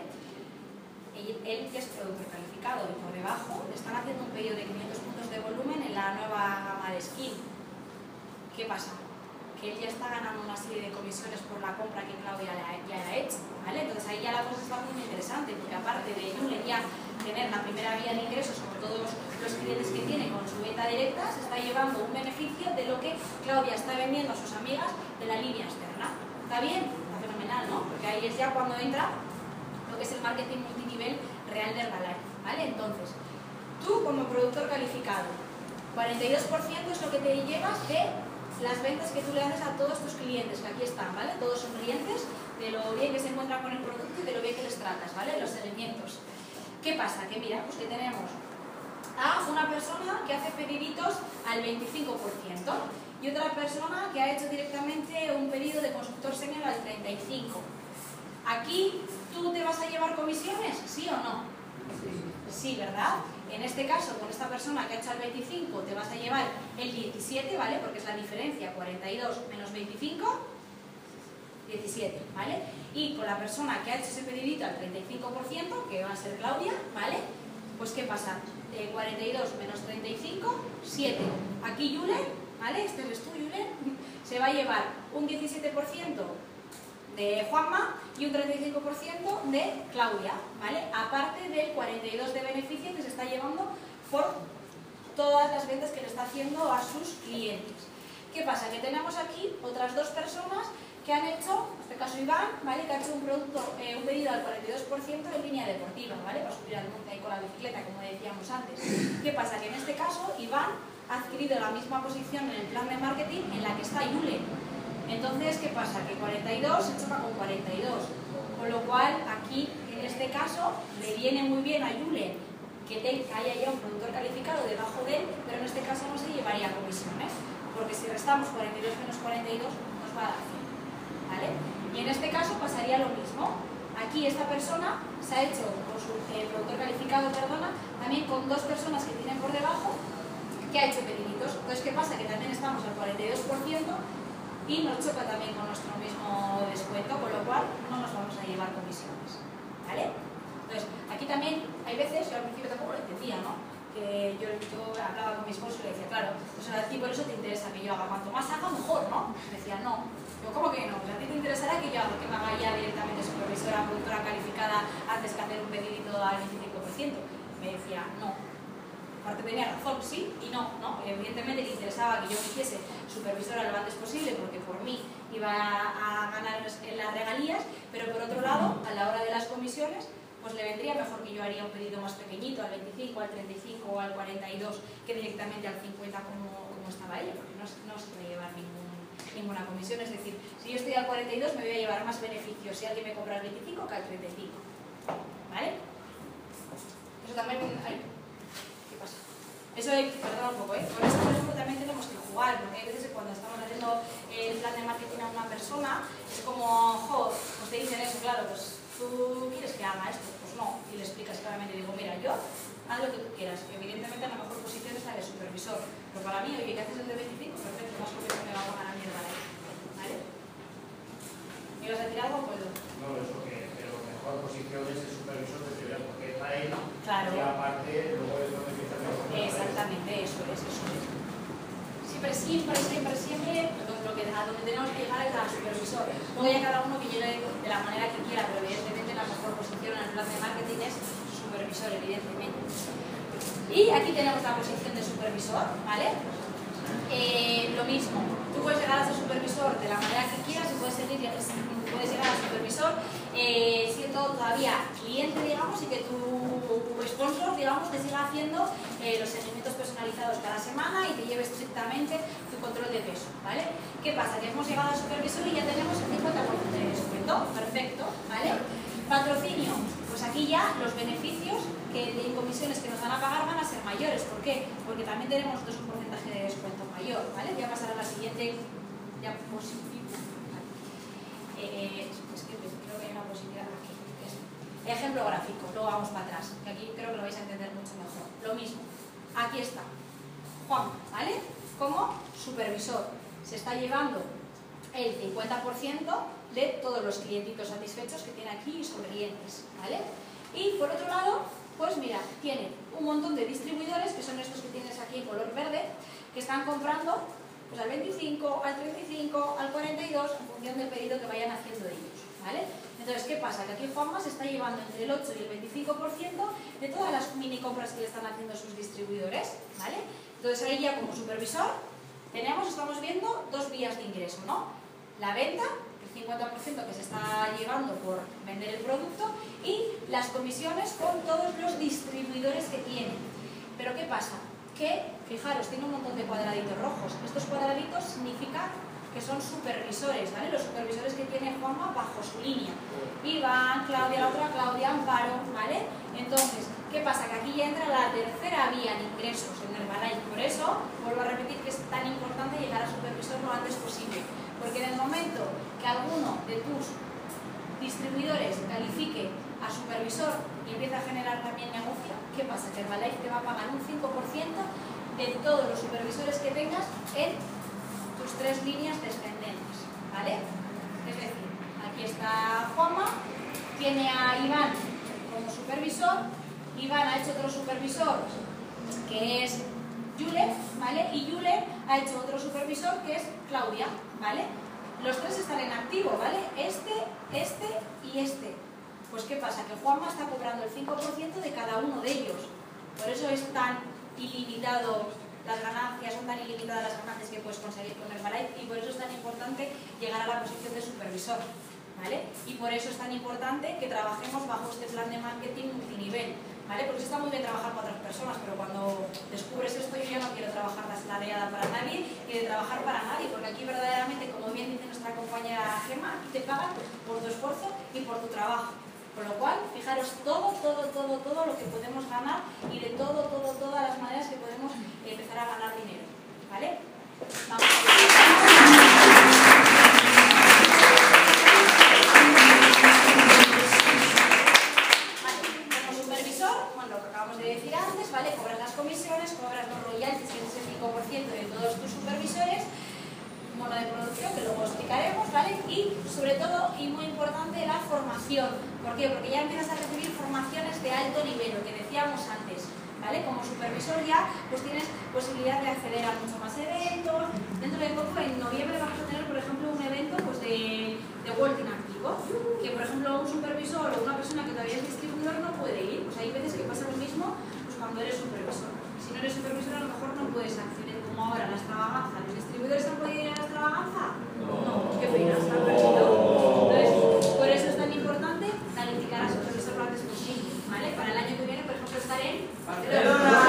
Él que es productor calificado y por debajo le están haciendo un pedido de 500 puntos de volumen en la nueva gama de skin. ¿Qué pasa? Que él ya está ganando una serie de comisiones por la compra que Claudia ya le ha hecho, ¿vale? Entonces ahí ya la cosa está muy interesante, porque aparte de Yulen ya tener la primera vía de ingresos con todos los clientes que tiene con su venta directa, se está llevando un beneficio de lo que Claudia está vendiendo a sus amigas de la línea externa. ¿Está bien? Está fenomenal, ¿no? Porque ahí es ya cuando entra lo que es el marketing multinivel real de Herbalife, ¿vale? Entonces, tú como productor calificado, 42% es lo que te llevas de las ventas que tú le haces a todos tus clientes, que aquí están, ¿vale? Todos son clientes, de lo bien que se encuentran con el producto y de lo bien que les tratas, ¿vale? Los seguimientos. ¿Qué pasa? Que mira, pues que tenemos a una persona que hace pediditos al 25% y otra persona que ha hecho directamente un pedido de consultor senior al 35%. ¿Aquí tú te vas a llevar comisiones? ¿Sí o no? Sí, ¿verdad? En este caso, con esta persona que ha hecho el 25, te vas a llevar el 17, ¿vale? Porque es la diferencia, 42 menos 25, 17, ¿vale? Y con la persona que ha hecho ese pedidito al 35%, que va a ser Claudia, ¿vale? Pues ¿qué pasa? 42 menos 35, 7. Aquí Yulen, ¿vale? Este eres tú, Yulen, se va a llevar un 17% de Juanma y un 35% de Claudia, ¿vale? Aparte del 42% de beneficio que se está llevando por todas las ventas que le está haciendo a sus clientes. ¿Qué pasa? Que tenemos aquí otras dos personas que han hecho, en este caso Iván, ¿vale? Que ha hecho un pedido al 42% en línea deportiva, ¿vale? Para subir al monte ahí con la bicicleta, como decíamos antes. ¿Qué pasa? Que en este caso Iván ha adquirido la misma posición en el plan de marketing en la que está Yule. Entonces, ¿qué pasa? Que 42 se choca con 42. Con lo cual, aquí, en este caso, le viene muy bien a Yule que haya ya un productor calificado debajo de él, pero en este caso no se llevaría comisiones, porque si restamos 42 menos 42 nos va a dar 100, ¿vale? Y en este caso pasaría lo mismo. Aquí esta persona se ha hecho con su productor calificado, también con dos personas que tienen por debajo, que ha hecho pediditos. Entonces, ¿qué pasa? Que también estamos al 42% y nos choca también con nuestro mismo descuento, con lo cual no nos vamos a llevar comisiones, ¿vale? Entonces, aquí también hay veces, yo al principio tampoco lo entendía, ¿no? Que yo hablaba con mi esposo y le decía, claro, pues a ti por eso te interesa que yo haga, cuanto más haga, mejor, ¿no? Me decía, no. Yo, ¿cómo que no? Pues a ti te interesará que yo haga, que me haga ya directamente supervisora, productora calificada, antes que hacer un pedidito al 25%. Me decía, no. Aparte tenía razón, sí y no, ¿no? Evidentemente le interesaba que yo me hiciese supervisora lo antes posible porque por mí iba a ganar en las regalías, pero por otro lado, a la hora de las comisiones, pues le vendría mejor que yo haría un pedido más pequeñito, al 25, al 35 o al 42, que directamente al 50 como estaba ella, porque no se puede llevar ninguna comisión. Es decir, si yo estoy al 42 me voy a llevar más beneficios si alguien me compra al 25 que al 35, ¿vale? Eso también... ¿qué pasa? Eso hay que perdón un poco, ¿eh? Con eso, por ejemplo, también tenemos que jugar, porque hay veces que cuando estamos haciendo el plan de marketing a una persona, es como, jo, pues te dicen eso, claro, pues tú quieres que haga esto, pues no, y le explicas claramente, digo, mira, yo haz lo que tú quieras, que evidentemente la mejor posición es la de supervisor, pero para mí, oye, ¿qué haces el de 25? Perfecto, más porque me va a pagar a mí el vale, ¿vale? ¿Me ibas a decir algo? Pues no, eso que, pero mejor posición es el supervisor de seguridad, porque está ahí, claro. Y aparte, luego es donde empieza a mejorar. Exactamente, eso es. Siempre, a donde tenemos que llegar es al supervisor. Luego ya cada uno que llegue de la manera que quiera, pero evidentemente la mejor posición en el plan de marketing es supervisor, evidentemente. Y aquí tenemos la posición de supervisor, ¿vale? Lo mismo, tú puedes llegar a ser supervisor de la manera que quieras y puedes llegar a supervisor siendo todavía cliente, digamos, y que tu sponsor, digamos, te siga haciendo los seguimientos personalizados cada semana y te lleve estrictamente tu control de peso, ¿vale? ¿Qué pasa? Que hemos llegado al supervisor y ya tenemos el 50% de descuento, perfecto, ¿vale? Patrocinio, pues aquí ya los beneficios en comisiones que nos van a pagar van a ser mayores. ¿Por qué? Porque también tenemos nosotros un porcentaje de descuento mayor, ¿vale? Voy a pasar a la siguiente diapositiva. Es que creo que hay una posibilidad aquí. Ejemplo gráfico, luego vamos para atrás, que aquí creo que lo vais a entender mucho mejor. Lo mismo, aquí está, Juan, ¿vale? Como supervisor, se está llevando el 50% de todos los clientitos satisfechos que tiene aquí y sonrientes, ¿vale? Y por otro lado, pues mira, tiene un montón de distribuidores, que son estos que tienes aquí en color verde, que están comprando pues al 25, al 35, al 42, en función del pedido que vayan haciendo ellos, ¿vale? Entonces, ¿qué pasa? Que aquí Juanma se está llevando entre el 8 y el 25% de todas las mini compras que le están haciendo sus distribuidores, ¿vale? Entonces, ahí ya como supervisor estamos viendo dos vías de ingreso, ¿no? La venta, el 50% que se está llevando por vender el producto, y las comisiones con todos los distribuidores que tiene. Pero ¿qué pasa? Que, fijaros, tiene un montón de cuadraditos rojos. Estos cuadraditos significan que son supervisores, ¿vale? Los supervisores que tiene Juanma bajo su línea. Iván, Claudia, la otra Claudia, Amparo, ¿vale? Entonces, ¿qué pasa? Que aquí ya entra la tercera vía de ingresos en Herbalife. Por eso, vuelvo a repetir que es tan importante llegar a supervisor lo antes posible. Porque en el momento que alguno de tus distribuidores califique a supervisor y empieza a generar también negocio, ¿qué pasa? Que Herbalife te va a pagar un 5% de todos los supervisores que tengas en tus tres líneas descendentes, ¿vale? Es decir, aquí está Juanma, tiene a Iván como supervisor, Iván ha hecho otro supervisor que es Yule, ¿vale? Y Yule ha hecho otro supervisor que es Claudia, ¿vale? Los tres están en activo, ¿vale? Este y este. Pues ¿qué pasa? Que Juanma está cobrando el 5% de cada uno de ellos. Por eso es tan ilimitado las ganancias, son tan ilimitadas las ganancias que puedes conseguir con Herbalife, y por eso es tan importante llegar a la posición de supervisor, ¿vale? Y por eso es tan importante que trabajemos bajo este plan de marketing multinivel, ¿vale? Porque está muy bien trabajar para otras personas, pero cuando descubres esto, yo ya no quiero trabajar asalariada para nadie ni de trabajar para nadie, porque aquí verdaderamente, como bien dice nuestra compañera Gemma, aquí te pagan por tu esfuerzo y por tu trabajo. Con lo cual, fijaros todo lo que podemos ganar y de todas las maneras que podemos empezar a ganar dinero, ¿vale? Vamos a ver. Lo que acabamos de decir antes, ¿vale? Cobras las comisiones, cobras los royalties, que es el 5% de todos tus supervisores, mono de producción, que luego explicaremos, ¿vale? Y sobre todo, y muy importante, la formación. ¿Por qué? Porque ya empiezas a recibir formaciones de alto nivel, lo que decíamos antes, ¿vale? Como supervisor ya pues tienes posibilidad de acceder a muchos más eventos. Dentro de poco, en noviembre, vamos a tener, por ejemplo, un evento pues, de Walking Activo, que por ejemplo un supervisor o una persona que todavía es distribuidor no puede ir. Pues hay veces que pasa lo mismo pues, cuando eres supervisor. Si no eres supervisor, a lo mejor no puedes acceder, como ahora, a la extravaganza. ¿Los distribuidores han podido ir a la extravaganza? No, qué pena, se han perdido. Entonces, por eso es tan importante calificar a supervisor lo antes posible, ¿vale? Para el año que viene, por ejemplo, estaré en Barcelona.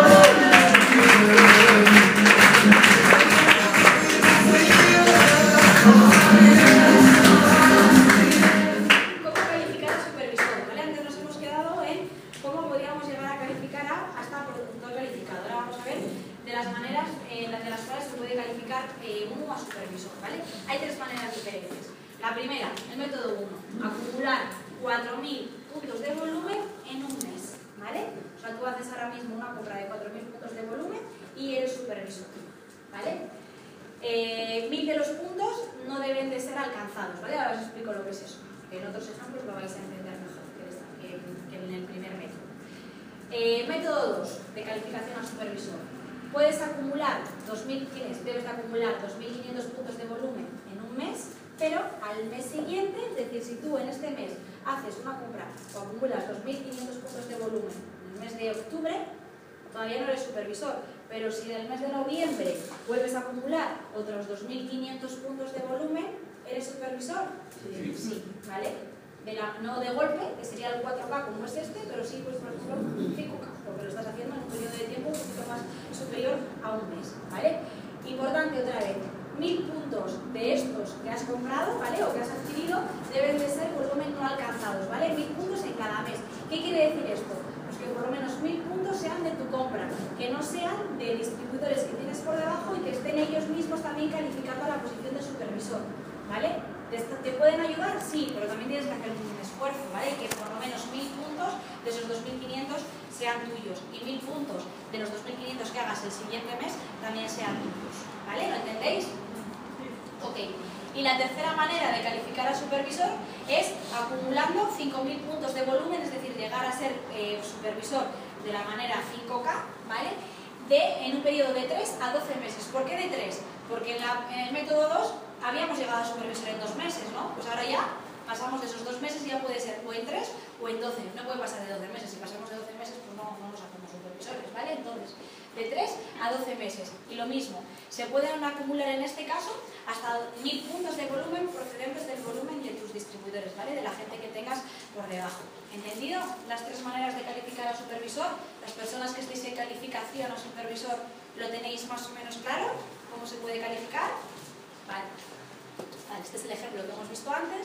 ¿Cómo calificar a supervisor? ¿Vale? Antes nos hemos quedado en cómo podríamos llegar a calificar hasta productor calificado. Ahora vamos a ver de las maneras de las cuales se puede calificar uno a supervisor, ¿vale? Hay tres maneras diferentes. La primera, el método 1, acumular 4.000 puntos de volumen en un mes, ¿vale? O sea, tú haces ahora mismo una compra de 4.000 puntos de volumen y eres supervisor, ¿vale? 1.000 de los puntos no deben de ser alcanzados, ¿vale? Ahora os explico lo que es eso, que en otros ejemplos lo vais a entender mejor que en el primer método. Método 2, de calificación al supervisor. Puedes acumular debes de acumular 2.500 puntos de volumen en un mes, pero al mes siguiente, es decir, si tú en este mes haces una compra o acumulas 2.500 puntos de volumen en el mes de octubre, todavía no eres supervisor, pero si en el mes de noviembre vuelves a acumular otros 2.500 puntos de volumen, ¿eres supervisor? Sí, ¿vale? No de golpe, que sería el 4K como es este, pero sí, pues por ejemplo, 5K, porque lo estás haciendo en un periodo de tiempo un poquito más superior a un mes, ¿vale? Importante otra vez, 1.000 puntos de estos que has comprado, ¿vale? O que has adquirido, deben de ser volumen no alcanzados, ¿vale? 1.000 puntos en cada mes. ¿Qué quiere decir esto? Pues que por lo menos 1.000 puntos sean de tu compra, que no sean de distribuidores que tienes por debajo y que estén ellos mismos también calificando a la posición de supervisor, ¿vale? ¿Te pueden ayudar? Sí, pero también tienes que hacer un esfuerzo, ¿vale? Que por lo menos 1.000 puntos de esos 2.500 sean tuyos y 1.000 puntos de los 2.500 que hagas el siguiente mes también sean tuyos, ¿vale? ¿Lo entendéis? Ok. Y la tercera manera de calificar al supervisor es acumulando 5.000 puntos de volumen, es decir, llegar a ser supervisor de la manera 5K, ¿vale? En un periodo de 3 a 12 meses. ¿Por qué de 3? Porque en el método 2 habíamos llegado a supervisor en 2 meses, ¿no? Pues ahora ya pasamos de esos 2 meses y ya puede ser o en 3 o en 12. No puede pasar de 12 meses. Si pasamos de 12 meses, pues no nos hacemos supervisores, ¿vale? Entonces, de 3 a 12 meses. Y lo mismo, se pueden acumular en este caso hasta 1.000 puntos de volumen procedentes del volumen de tus distribuidores, ¿vale? De la gente que tengas por debajo. ¿Entendido? Las tres maneras de calificar a supervisor. Las personas que estéis en calificación a supervisor, ¿lo tenéis más o menos claro? ¿Cómo se puede calificar? Vale. Este es el ejemplo que hemos visto antes.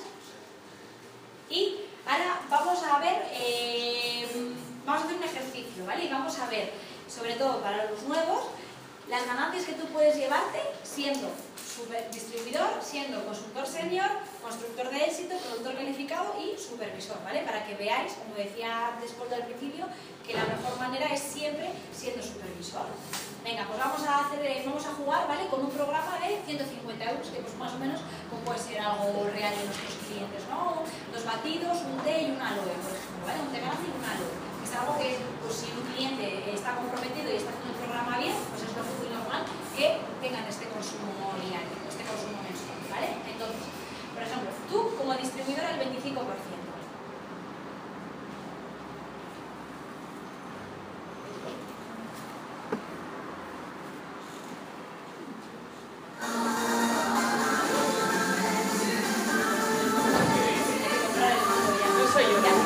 Y ahora vamos a ver, vamos a hacer un ejercicio, ¿vale? Y vamos a ver, sobre todo para los nuevos, las ganancias que tú puedes llevarte siendo distribuidor, siendo consultor senior, constructor de éxito, productor calificado y supervisor, ¿vale? Para que veáis, como decía antes Paul al principio, que la mejor manera es siempre siendo supervisor. Venga, pues vamos a jugar, ¿vale? Con un programa de 150 euros, que pues más o menos pues puede ser algo real de nuestros clientes, ¿no? 2 batidos, un té y un aloe, por ejemplo, ¿vale? Un té grande y un aloe. Es algo que, pues si un cliente está comprometido y está haciendo el programa bien, pues es lógico y normal que tengan este consumo diario, este consumo mensual, ¿vale? Entonces, por ejemplo, tú como distribuidora el 25%.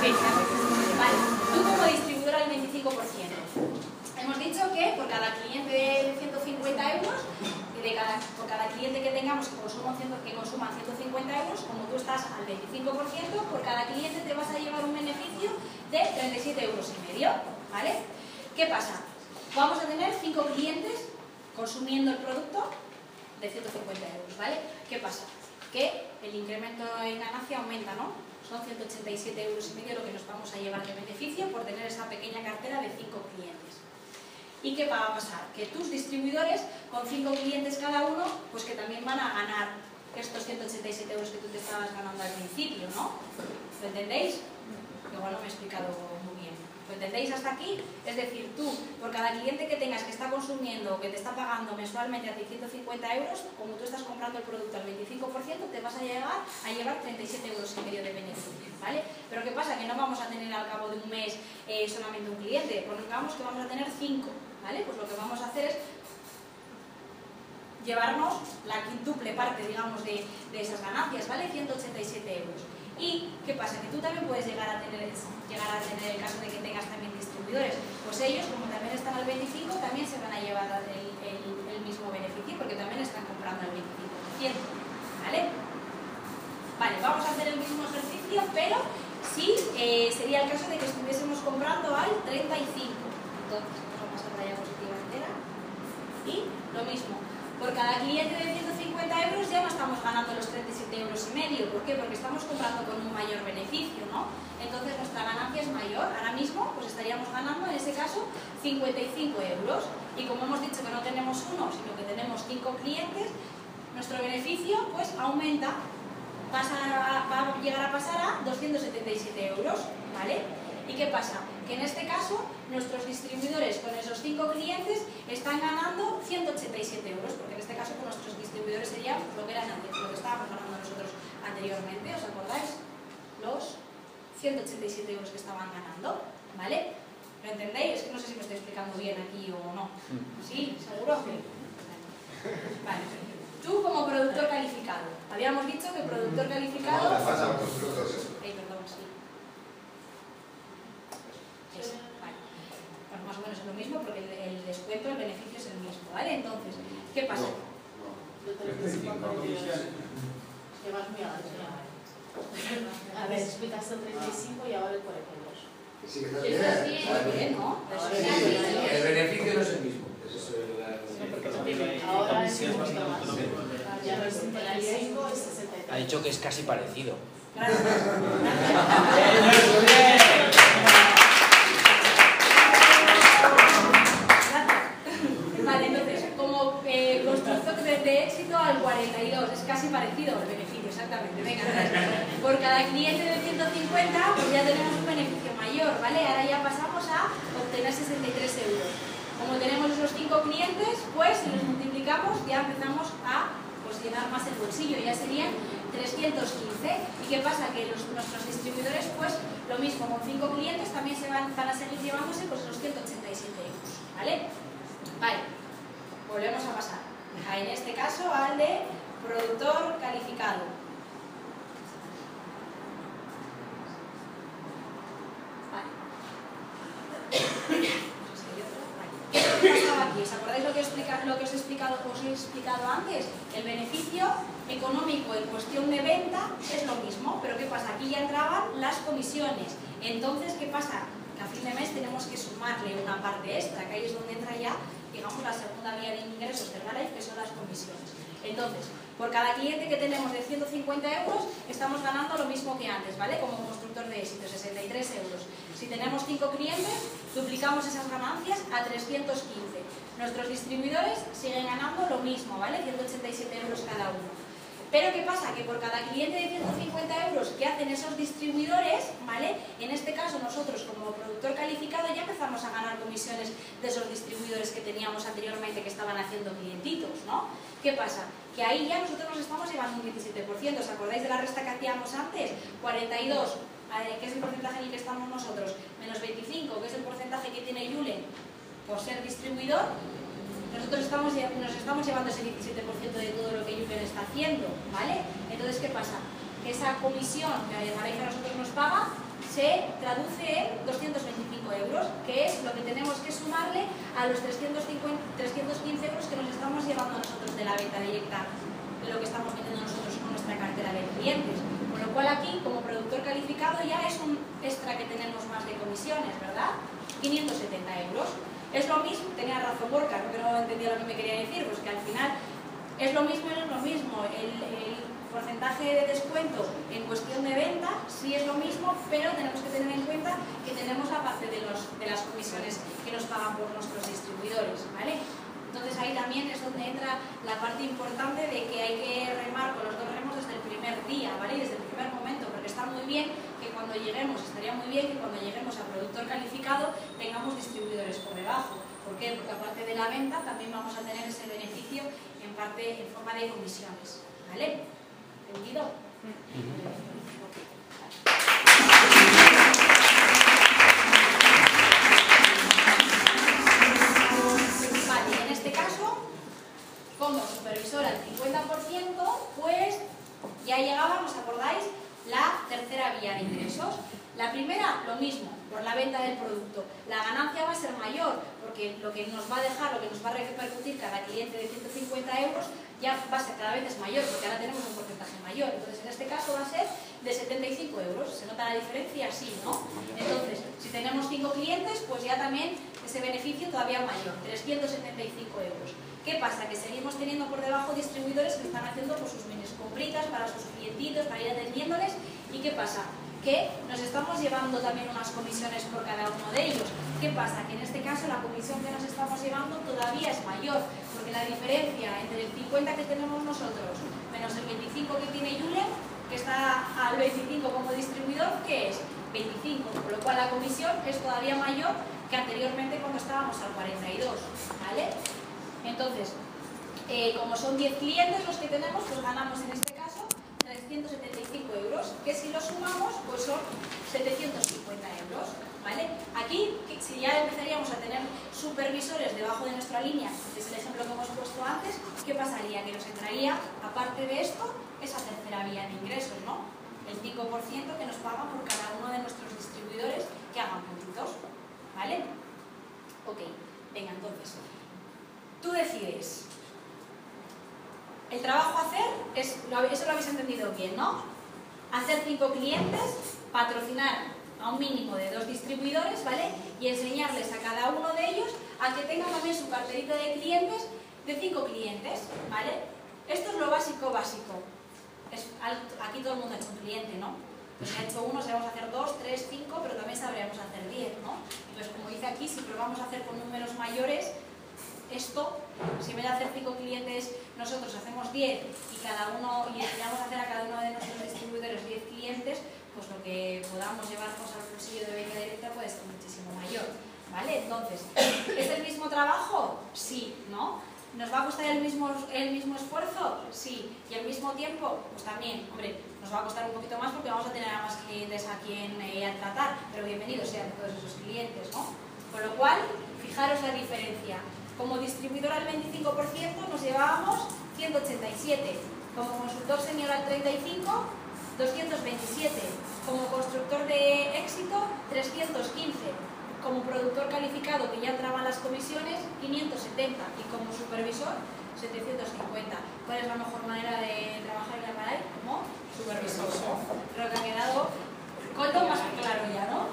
fin, vale. Tú como distribuidor al 25%. Hemos dicho que por cada cliente de 150 euros, por cada cliente que tengamos que consuma 150 euros, como tú estás al 25%, por cada cliente te vas a llevar un beneficio de 37,5 euros, ¿vale? ¿Qué pasa? Vamos a tener 5 clientes consumiendo el producto de 150 euros, ¿vale? ¿Qué pasa? Que el incremento en ganancia aumenta, ¿no? Son 187,5 euros lo que nos vamos a llevar de beneficio por tener esa pequeña cartera de 5 clientes. ¿Y qué va a pasar? Que tus distribuidores, con 5 clientes cada uno, pues que también van a ganar estos 187 euros que tú te estabas ganando al principio, ¿no? ¿Lo entendéis? Igual no me he explicado muy bien. ¿Lo entendéis hasta aquí? Es decir, tú, por cada cliente que tengas que está consumiendo, que te está pagando mensualmente a ti 150 euros, como tú estás comprando el producto al 25%, te vas a llevar 37,5 euros de beneficio, ¿vale? Pero ¿qué pasa? Que no vamos a tener al cabo de un mes solamente un cliente, pongamos que vamos a tener 5, ¿vale? Pues lo que vamos a hacer es llevarnos la quíntuple parte, digamos, de esas ganancias, ¿vale? 187 euros. ¿Y qué pasa? Que tú también puedes llegar a tener el caso de que tengas también distribuidores. Pues ellos, como también están al 25, también se van a llevar el mismo beneficio, porque también están comprando al 25%, ¿vale? Vale, vamos a hacer el mismo ejercicio, pero sí sería el caso de que estuviésemos comprando al 35. Entonces, vamos a pasar la diapositiva entera. Y lo mismo. Por cada cliente de 150 euros ya no estamos ganando los 37,5 euros. ¿Por qué? Porque estamos comprando con un mayor beneficio, ¿no? Entonces nuestra ganancia es mayor. Ahora mismo pues estaríamos ganando, en ese caso, 55 euros. Y como hemos dicho que no tenemos uno, sino que tenemos 5 clientes, nuestro beneficio pues aumenta, va a llegar a pasar a 277 euros, ¿vale? ¿Y qué pasa? Que en este caso nuestros distribuidores con esos 5 clientes están ganando 187 euros, porque en este caso con nuestros distribuidores serían lo que eran antes, lo que estábamos ganando nosotros anteriormente, ¿os acordáis? Los 187 euros que estaban ganando, ¿vale? ¿Lo entendéis? Es que no sé si me estoy explicando bien aquí o no. ¿Sí? ¿Seguro? Vale. Tú como productor calificado, habíamos dicho que productor calificado... perdón, sí. Vale. Bueno, más o menos es lo mismo porque el descuento, el beneficio es el mismo, ¿vale? Entonces, ¿qué pasa? Llevas muy alto. A ver, explicaste el 35 y ahora el 42. Sí, que está bien. Está bien, ¿no? El beneficio no es el mismo. Ahora es un poquito más. Ya no es 35, es 63. Ha dicho que es casi parecido. Gracias. Vale, entonces, como constructor de éxito al 42, es casi parecido al beneficio, exactamente. Venga, por cada cliente de 150, pues ya tenemos un beneficio mayor, ¿vale? Ahora ya pasamos a obtener 63 euros. Como tenemos esos 5 clientes, pues si los multiplicamos ya empezamos a llenar más el bolsillo, ya serían 315. ¿Y qué pasa? Que nuestros distribuidores, pues lo mismo, con 5 clientes también van a seguir llevándose pues los 187 euros, ¿vale? Vale, volvemos a pasar. En este caso al de productor calificado. Vale. ¿Qué pasaba aquí? ¿Os acordáis lo que os he explicado antes? El beneficio económico en cuestión de venta es lo mismo, pero ¿qué pasa? Aquí ya entraban las comisiones. Entonces, ¿qué pasa? Que a fin de mes tenemos que sumarle una parte extra, que ahí es donde entra ya, digamos, la segunda vía de ingresos del Herbalife, que son las comisiones. Entonces, por cada cliente que tenemos de 150 euros, estamos ganando lo mismo que antes, ¿vale? Como constructor de éxito, 63 euros. Si tenemos 5 clientes, duplicamos esas ganancias a 315. Nuestros distribuidores siguen ganando lo mismo, ¿vale? 187 euros cada uno. Pero ¿qué pasa? Que por cada cliente de 150 euros que hacen esos distribuidores, ¿vale? En este caso nosotros como productor calificado ya empezamos a ganar comisiones de esos distribuidores que teníamos anteriormente que estaban haciendo clientitos, ¿no? ¿Qué pasa? Que ahí ya nosotros nos estamos llevando un 17%. ¿Os acordáis de la resta que hacíamos antes? 42, que es el porcentaje en el que estamos nosotros, menos 25, que es el porcentaje que tiene Yulen por ser distribuidor. Nosotros nos estamos llevando ese 17% de todo lo que Yulen está haciendo, ¿vale? Entonces, ¿qué pasa? Que esa comisión que Herbalife a nosotros nos paga se traduce en 225 euros, que es lo que tenemos que sumarle a los 315 euros que nos estamos llevando nosotros de la venta directa, de lo que estamos metiendo nosotros con nuestra cartera de clientes. Con lo cual aquí, como productor calificado, ya es un extra que tenemos más de comisiones, ¿verdad? 570 euros. Es lo mismo, tenía razón Borja, no que no entendía lo que me quería decir, pues que al final es lo mismo y no es lo mismo. El porcentaje de descuento en cuestión de venta sí es lo mismo, pero tenemos que tener en cuenta que tenemos la parte de las comisiones que nos pagan por nuestros distribuidores, ¿vale? Entonces ahí también es donde entra la parte importante de que hay que remar con los dos remos desde el primer día, ¿vale? Y desde el primer momento, porque está muy bien que cuando lleguemos, estaría muy bien que cuando lleguemos a productor calificado tengamos distribuidores por debajo. ¿Por qué? Porque aparte de la venta también vamos a tener ese beneficio en parte en forma de comisiones, ¿vale? ¿Entendido? Vale, en este caso, como supervisora al 50%, pues ya llegaba, ¿os acordáis? La tercera vía de ingresos. La primera, lo mismo, por la venta del producto. La ganancia va a ser mayor, porque lo que nos va a dejar, lo que nos va a repercutir cada cliente de 150 euros, ya va a ser cada vez es mayor, porque ahora tenemos un porcentaje mayor. Entonces, en este caso va a ser de 75 euros. ¿Se nota la diferencia? Sí, ¿no? Entonces, si tenemos 5 clientes, pues ya también ese beneficio todavía mayor, 375 euros. ¿Qué pasa? Que seguimos teniendo por debajo distribuidores que están haciendo pues, sus minis compritas para sus clientitos, para ir atendiéndoles. ¿Y qué pasa? Que nos estamos llevando también unas comisiones por cada uno de ellos. ¿Qué pasa? Que en este caso la comisión que nos estamos llevando todavía es mayor, porque la diferencia entre el 50 que tenemos nosotros menos el 25 que tiene Julen, que está al 25 como distribuidor, ¿qué es? 25, con lo cual la comisión es todavía mayor que anteriormente cuando estábamos al 42, ¿vale? Entonces, como son 10 clientes los que tenemos, pues ganamos en este caso 375 euros, que si lo sumamos, pues son 750 euros, ¿vale? Aquí, si ya empezaríamos a tener supervisores debajo de nuestra línea, que es el ejemplo que hemos puesto antes, ¿qué pasaría? Que nos entraría, aparte de esto, esa tercera vía de ingresos, ¿no? El 5% que nos pagan por cada uno de nuestros distribuidores que hagan puntitos, ¿vale? Ok, venga, entonces, tú decides. El trabajo a hacer, eso lo habéis entendido bien, ¿no? Hacer 5 clientes, patrocinar a un mínimo de 2 distribuidores, ¿vale? Y enseñarles a cada uno de ellos a que tengan también su carterita de clientes de 5 clientes, ¿vale? Esto es lo básico. Aquí todo el mundo ha hecho un cliente, ¿no? Pues si ha hecho uno, sabemos hacer 2, 3, 5, pero también sabríamos hacer 10, ¿no? Entonces, como dice aquí, si probamos a hacer con números mayores, esto, si en vez de hacer 5 clientes, nosotros hacemos 10 y enseñamos a hacer a cada uno de nuestros distribuidores 10 clientes, pues lo que podamos llevarnos al bolsillo de venta directa puede ser muchísimo mayor, ¿vale? Entonces, ¿es el mismo trabajo? Sí, ¿no? ¿Nos va a costar el mismo esfuerzo? Sí. ¿Y al mismo tiempo? Pues también, hombre, nos va a costar un poquito más porque vamos a tener a más clientes a quien tratar, pero bienvenidos sean todos esos clientes, ¿no? Con lo cual, fijaros la diferencia. Como distribuidor al 25% nos llevábamos 187, como consultor senior al 35, 227, como constructor de éxito, 315, como productor calificado, que ya entraban las comisiones, 570, y como supervisor, 750. ¿Cuál es la mejor manera de trabajar en la Paray? Como supervisor, ¿no? Creo que ha quedado coldo más claro ya, ¿no?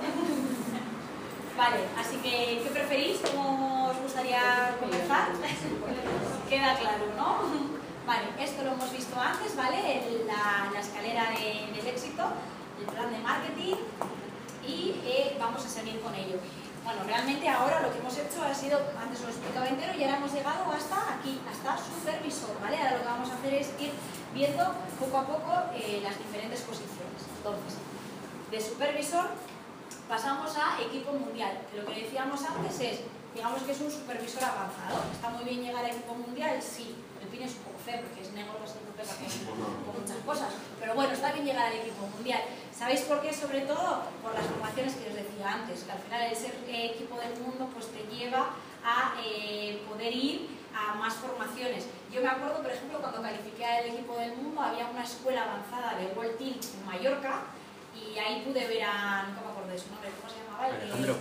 Vale, así que, ¿qué preferís? ¿Cómo os gustaría comenzar? Queda claro, ¿no? Vale, esto lo hemos visto antes, ¿vale? La escalera del éxito, el plan de marketing, y vamos a seguir con ello. Bueno, realmente ahora lo que hemos hecho ha sido, antes lo he explicado entero, y ahora hemos llegado hasta aquí, hasta supervisor, ¿vale? Ahora lo que vamos a hacer es ir viendo poco a poco las diferentes posiciones. Entonces, de supervisor pasamos a equipo mundial, que lo que decíamos antes es, digamos que es un supervisor avanzado. ¿Está muy bien llegar a equipo mundial? Sí. El PIN es un poco feo porque es negro, bastante pega con muchas cosas, pero bueno, está bien llegar al equipo mundial. ¿Sabéis por qué? Sobre todo por las formaciones que os decía antes, que al final el ser equipo del mundo pues te lleva a poder ir a más formaciones. Yo me acuerdo, por ejemplo, cuando califiqué al equipo del mundo, había una escuela avanzada de World Team en Mallorca, y ahí pude ver a, no me acuerdo su nombre, ¿cómo se llamaba?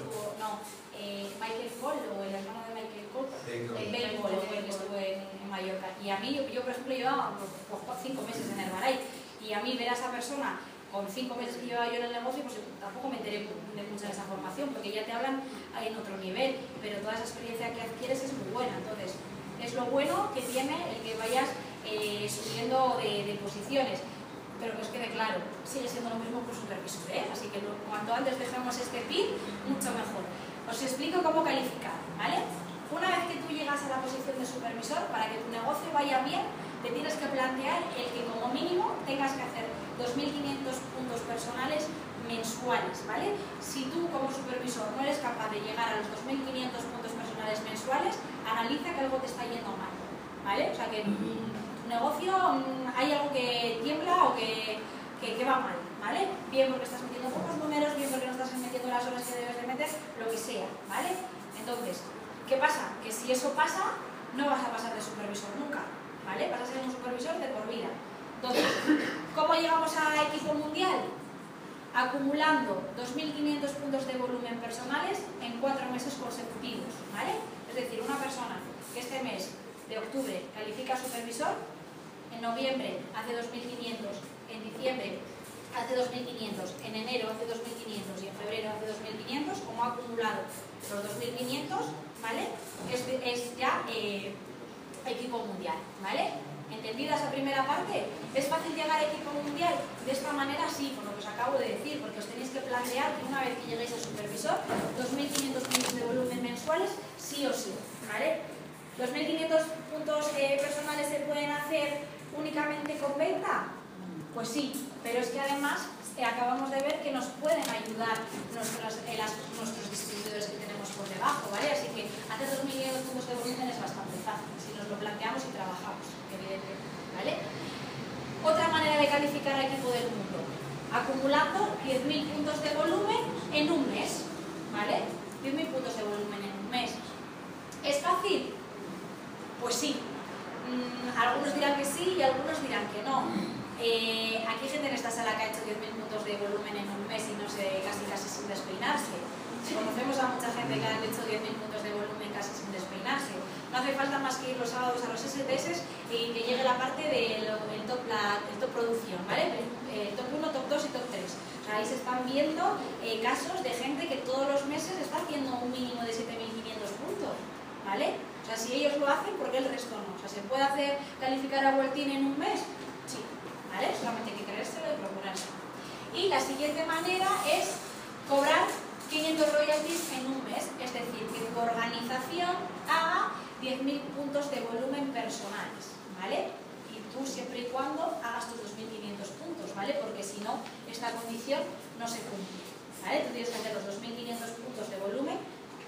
Michael Cole, o el hermano de Michael Cole, Ben Cole, fue el que estuvo en Mallorca. Y a mí, yo por ejemplo, llevaba 5 meses en Herbalife, y a mí ver a esa persona con 5 meses que llevaba yo en el negocio, pues tampoco me enteré de mucha de esa formación, porque ya te hablan en otro nivel, pero toda esa experiencia que adquieres es muy buena. Entonces, es lo bueno que tiene el que vayas subiendo de posiciones. Pero que os quede claro, sigue siendo lo mismo que un supervisor, ¿eh? Así que cuanto antes dejemos este pin, mucho mejor. Os explico cómo calificar, ¿vale? Una vez que tú llegas a la posición de supervisor, para que tu negocio vaya bien, te tienes que plantear el que como mínimo tengas que hacer 2.500 puntos personales mensuales, ¿vale? Si tú como supervisor no eres capaz de llegar a los 2.500 puntos personales mensuales, analiza que algo te está yendo mal, ¿vale? O sea que negocio hay algo que tiembla o que va mal, ¿vale? Bien porque estás metiendo pocos números, bien porque no estás metiendo las horas que debes de meter, lo que sea, ¿vale? Entonces, ¿qué pasa? Que si eso pasa, no vas a pasar de supervisor nunca, ¿vale? Vas a ser un supervisor de por vida. Entonces, ¿cómo llegamos a equipo mundial? Acumulando 2.500 puntos de volumen personales en 4 meses consecutivos, ¿vale? Es decir, una persona que este mes de octubre califica supervisor, en noviembre hace 2.500, en diciembre hace 2.500, en enero hace 2.500 y en febrero hace 2.500, como ha acumulado los 2.500, ¿vale? Es ya equipo mundial, ¿vale? ¿Entendida esa primera parte? ¿Es fácil llegar a equipo mundial? De esta manera sí, por lo que os acabo de decir, porque os tenéis que plantear que una vez que lleguéis a supervisor, 2.500 puntos de volumen mensuales, sí o sí, ¿vale? 2.500 puntos personales se pueden hacer únicamente con venta, pues sí, pero es que además acabamos de ver que nos pueden ayudar nuestros distribuidores que tenemos por debajo, ¿vale? Así que hacer 2.500 puntos de volumen es bastante fácil, si nos lo planteamos y trabajamos, evidentemente, ¿vale? Otra manera de calificar a equipo del mundo, acumulando 10.000 puntos de volumen en un mes, ¿vale? 10.000 puntos de volumen en un mes. ¿Es fácil? Pues sí. Algunos dirán que sí y algunos dirán que no. Aquí hay gente en esta sala que ha hecho 10.000 puntos de volumen en un mes y no sé, casi sin despeinarse. Conocemos a mucha gente que ha hecho 10.000 puntos de volumen casi sin despeinarse. No hace falta más que ir los sábados a los SDS y que llegue la parte del top producción, ¿vale? El top 1, top 2 y top 3. O sea, ahí se están viendo casos de gente que todos los meses está haciendo un mínimo de 7.500 puntos, ¿vale? O sea, si ellos lo hacen, ¿por qué el resto no? O sea, ¿se puede hacer calificar a World en un mes? Sí, ¿vale? Solamente hay que creérselo y procurárselo. Y la siguiente manera es cobrar 500 royalties en un mes, es decir, que tu organización haga 10.000 puntos de volumen personales, ¿vale? Y tú siempre y cuando hagas tus 2.500 puntos, ¿vale? Porque si no, esta condición no se cumple, ¿vale? Tú tienes que hacer los 2.500 puntos de volumen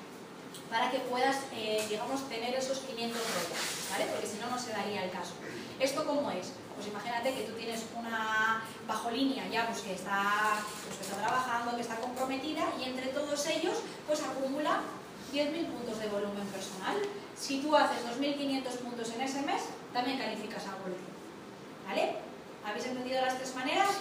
para que puedas, digamos, tener esos 500 royalties, ¿vale? Porque si no, no se daría el caso. ¿Esto cómo es? Pues imagínate que tú tienes una bajo línea ya pues que está trabajando, que está comprometida y entre todos ellos pues acumula 10.000 puntos de volumen personal. Si tú haces 2.500 puntos en ese mes, también calificas a World, ¿vale? ¿Habéis entendido las tres maneras?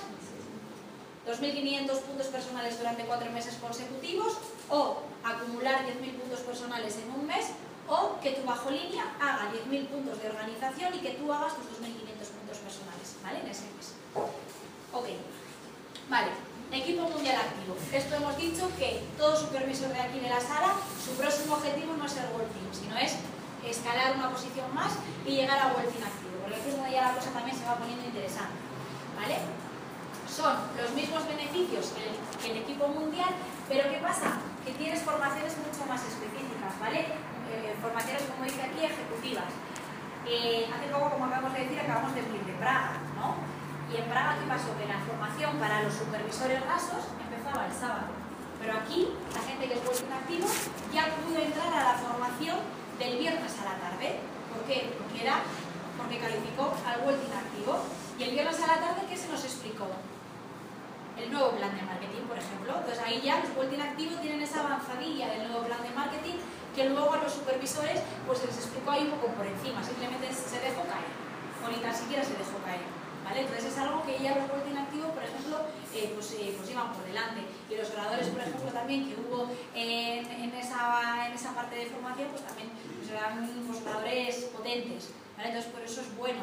2.500 puntos personales durante 4 meses consecutivos, o acumular 10.000 puntos personales en un mes, o que tu bajo línea haga 10.000 puntos de organización y que tú hagas tus 2.500 puntos personales, ¿vale? En ese mes. Ok, vale, equipo mundial activo. Esto hemos dicho que todo supervisor de aquí de la sala, su próximo objetivo no es ser World Team, sino es escalar una posición más y llegar a World Team activo, porque aquí es donde ya la cosa también se va poniendo interesante, ¿vale? Son los mismos beneficios que el equipo mundial, pero ¿qué pasa? Que tienes formaciones mucho más específicas, ¿vale? Formaciones, como dice aquí, ejecutivas. Hace poco, como acabamos de decir, acabamos de venir de Praga, ¿no? Y en Praga, ¿qué pasó? Que la formación para los supervisores rasos empezaba el sábado. Pero aquí, la gente que es World Team activo ya pudo entrar a la formación del viernes a la tarde. ¿Por qué? Porque calificó al World Team activo. Y el viernes a la tarde, ¿qué se nos explicó? El nuevo plan de marketing, por ejemplo. Entonces ahí ya los World Team activos tienen esa avanzadilla del nuevo plan de marketing que luego a los supervisores pues se les explicó ahí un poco por encima, simplemente se dejó caer, o ni tan siquiera se dejó caer, ¿vale? Entonces es algo que ya los World Team activos, por ejemplo, pues iban por delante, y los oradores, por ejemplo, también que hubo en esa parte de formación, pues también pues, eran pues, oradores potentes, ¿vale? Entonces por eso es bueno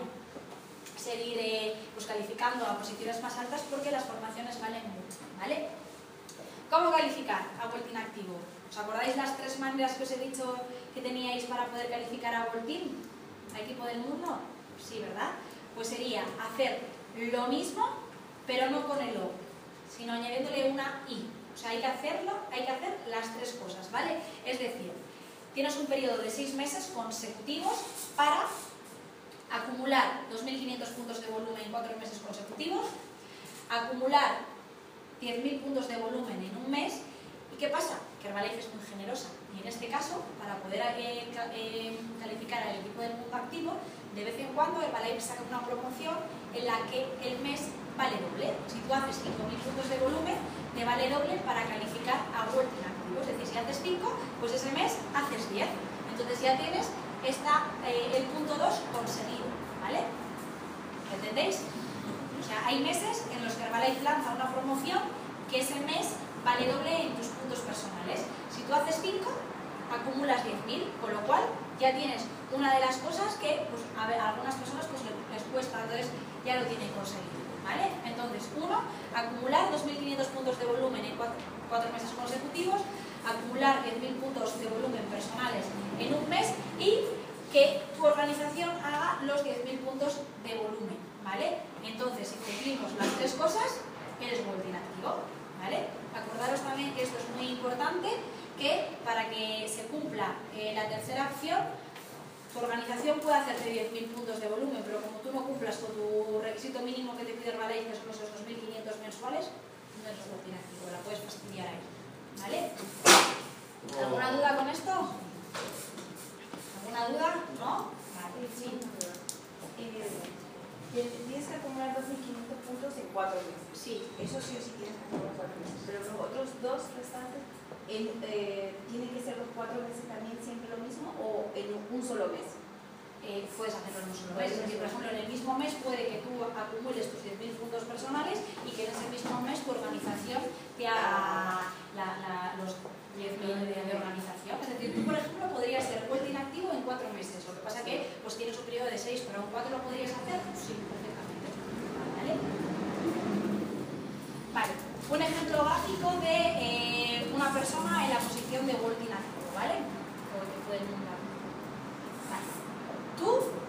seguir pues, calificando a posiciones más altas porque las formaciones valen mucho, ¿vale? ¿Cómo calificar a World Activo? ¿Os acordáis las 3 maneras que os he dicho que teníais para poder calificar a World Team? ¿A equipo del mundo? Sí, ¿verdad? Pues sería hacer lo mismo, pero no con el O, sino añadiéndole una I. O sea, hay que hacer las 3 cosas, ¿vale? Es decir, tienes un periodo de 6 meses consecutivos para acumular 2.500 puntos de volumen en 4 meses consecutivos, acumular 10.000 puntos de volumen en un mes. ¿Y qué pasa? Que Herbalife es muy generosa y en este caso, para poder calificar al equipo del mundo activo, de vez en cuando Herbalife saca una promoción en la que el mes vale doble. Si tú haces 5.000 puntos de volumen, te vale doble para calificar a World Activo. Es decir, si haces 5, pues ese mes haces 10. Entonces ya tienes el punto 2 conseguido, ¿vale? ¿Entendéis? O sea, hay meses en los que Herbalife lanza una promoción que ese mes vale doble en tus puntos personales. Si tú haces 5, acumulas 10.000, con lo cual ya tienes una de las cosas que pues, a algunas personas pues, les cuesta, entonces ya lo tienen conseguido, ¿vale? Entonces, 1, acumular 2.500 puntos de volumen en 4 meses consecutivos, acumular 10.000 puntos de volumen personales en un mes y que tu organización haga los 10.000 puntos de volumen, ¿vale? Entonces, si cumplimos las 3 cosas, eres World Activo, ¿vale? Acordaros también que esto es muy importante, que para que se cumpla la tercera acción, tu organización puede hacerte 10.000 puntos de volumen, pero como tú no cumplas con tu requisito mínimo que te pide Herbalife, que son esos 2.500 mensuales, no eres World Activo, la puedes fastidiar ahí, ¿vale? ¿Alguna duda con esto? ¿Alguna duda? ¿No? Vale, sí. Tienes que acumular 2.500 puntos en 4 meses. Sí. Eso sí o sí tienes que acumular 4 meses. Pero los otros 2 restantes, ¿tienen que ser los 4 meses también siempre lo mismo o en un solo mes? Puedes hacerlo en un solo mes. Es decir, por ejemplo, en el mismo mes puede que tú acumules tus 10.000 puntos personales y que en ese mismo mes tu organización te haga los 10.000 de organización. Es decir, tú, por ejemplo, podrías ser World Activo en 4 meses. Lo que pasa es que pues, tienes un periodo de 6, pero en 4 lo podrías hacer. Sí, perfectamente. ¿Vale? Vale. Un ejemplo gráfico de una persona en la posición de World Activo, ¿vale? O que pueden nombrar. Vale. Tú,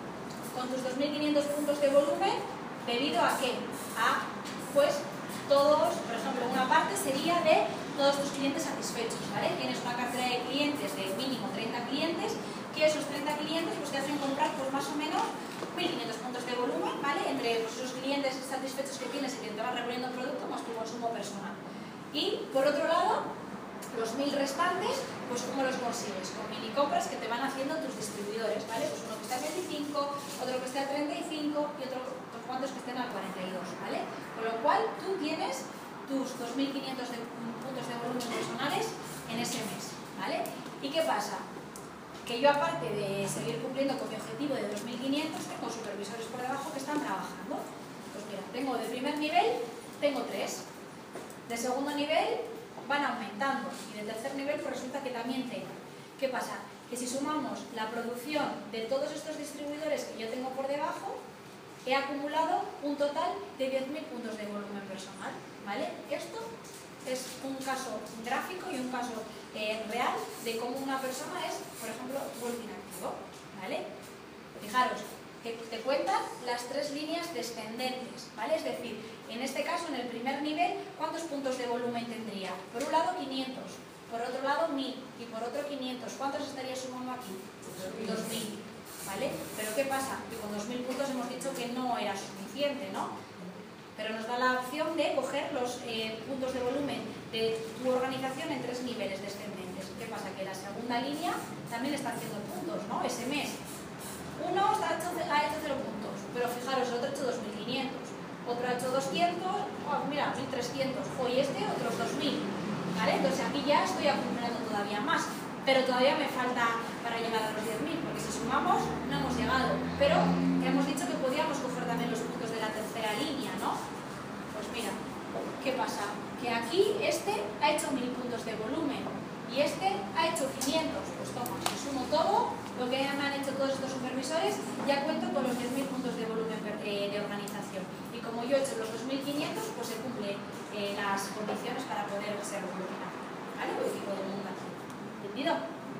con tus 2.500 puntos de volumen, ¿debido a qué? A, pues, todos, por ejemplo, una parte sería de todos tus clientes satisfechos, ¿vale? Tienes una cartera de clientes de mínimo 30 clientes, que esos 30 clientes pues, te hacen comprar pues, más o menos 1.500 puntos de volumen, ¿vale? Entre pues, esos clientes satisfechos que tienes y que te van revolviendo el producto más tu consumo personal. Y, por otro lado, los 1.000 restantes, pues ¿cómo los consigues? Con mini compras que te van haciendo tus distribuidores, ¿vale? Pues uno que esté a 25, otro que esté a 35 y otros cuantos que estén a 42, ¿vale? Con lo cual tú tienes tus 2.500 puntos de volumen personales en ese mes, ¿vale? ¿Y qué pasa? Que yo aparte de seguir cumpliendo con mi objetivo de 2.500, tengo supervisores por debajo que están trabajando. Pues mira, tengo de primer nivel, tengo 3. De segundo nivel van aumentando y de tercer nivel pues resulta que también tengo. ¿Qué pasa? Que si sumamos la producción de todos estos distribuidores que yo tengo por debajo, he acumulado un total de 10.000 puntos de volumen personal, ¿vale? Esto es un caso gráfico y un caso real de cómo una persona es, por ejemplo, World Activo, ¿vale? Fijaros, que te cuentan las 3 líneas descendentes, ¿vale? Es decir, en este caso, en el primer nivel, ¿cuántos puntos de volumen tendría? Por un lado 500, por otro lado 1.000 y por otro 500. ¿Cuántos estaría sumando aquí? 2.000, ¿vale? Pero ¿qué pasa? Que con 2.000 puntos hemos dicho que no era suficiente, ¿no? Pero nos da la opción de coger los puntos de volumen de tu organización en 3 niveles descendentes. ¿Qué pasa? Que la segunda línea también está haciendo puntos, ¿no? Ese mes. Uno ha hecho 0 puntos, pero fijaros, el otro ha hecho 2.500. Otro ha hecho 200, oh, mira, 1.300. Hoy este, otros 2.000. ¿Vale? Entonces aquí ya estoy acumulando todavía más. Pero todavía me falta para llegar a los 10.000, porque si sumamos no hemos llegado. Pero hemos dicho que podíamos coger también los puntos de la tercera línea, ¿no? Pues mira, ¿qué pasa? Que aquí este ha hecho 1.000 puntos de volumen. y este ha hecho 500, pues toma, si sumo todo lo que me han hecho todos estos supervisores, ya cuento con los 10.000 puntos de volumen de organización. Y como yo he hecho los 2.500, pues se cumplen las condiciones para poder ser coordinador, ¿vale? O equipo de mundo aquí. ¿Entendido?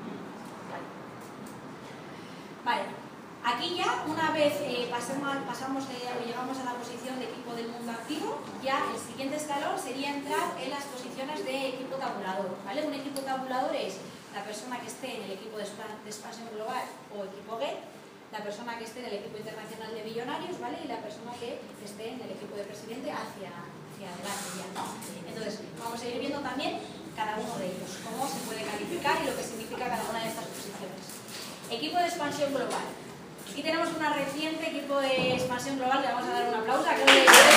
Vale. Aquí ya, una vez llegamos a la posición de equipo del mundo activo, ya el siguiente escalón sería entrar en las posiciones de equipo tabulador, ¿vale? Un equipo tabulador es la persona que esté en el equipo de expansión global o equipo GET, la persona que esté en el equipo internacional de billonarios, ¿vale? Y la persona que esté en el equipo de presidente hacia adelante ya, ¿no? Entonces, vamos a ir viendo también cada uno de ellos, cómo se puede calificar y lo que significa cada una de estas posiciones. Equipo de expansión global. Aquí tenemos una reciente equipo de expansión global, le vamos a dar un aplauso. ¿Sabéis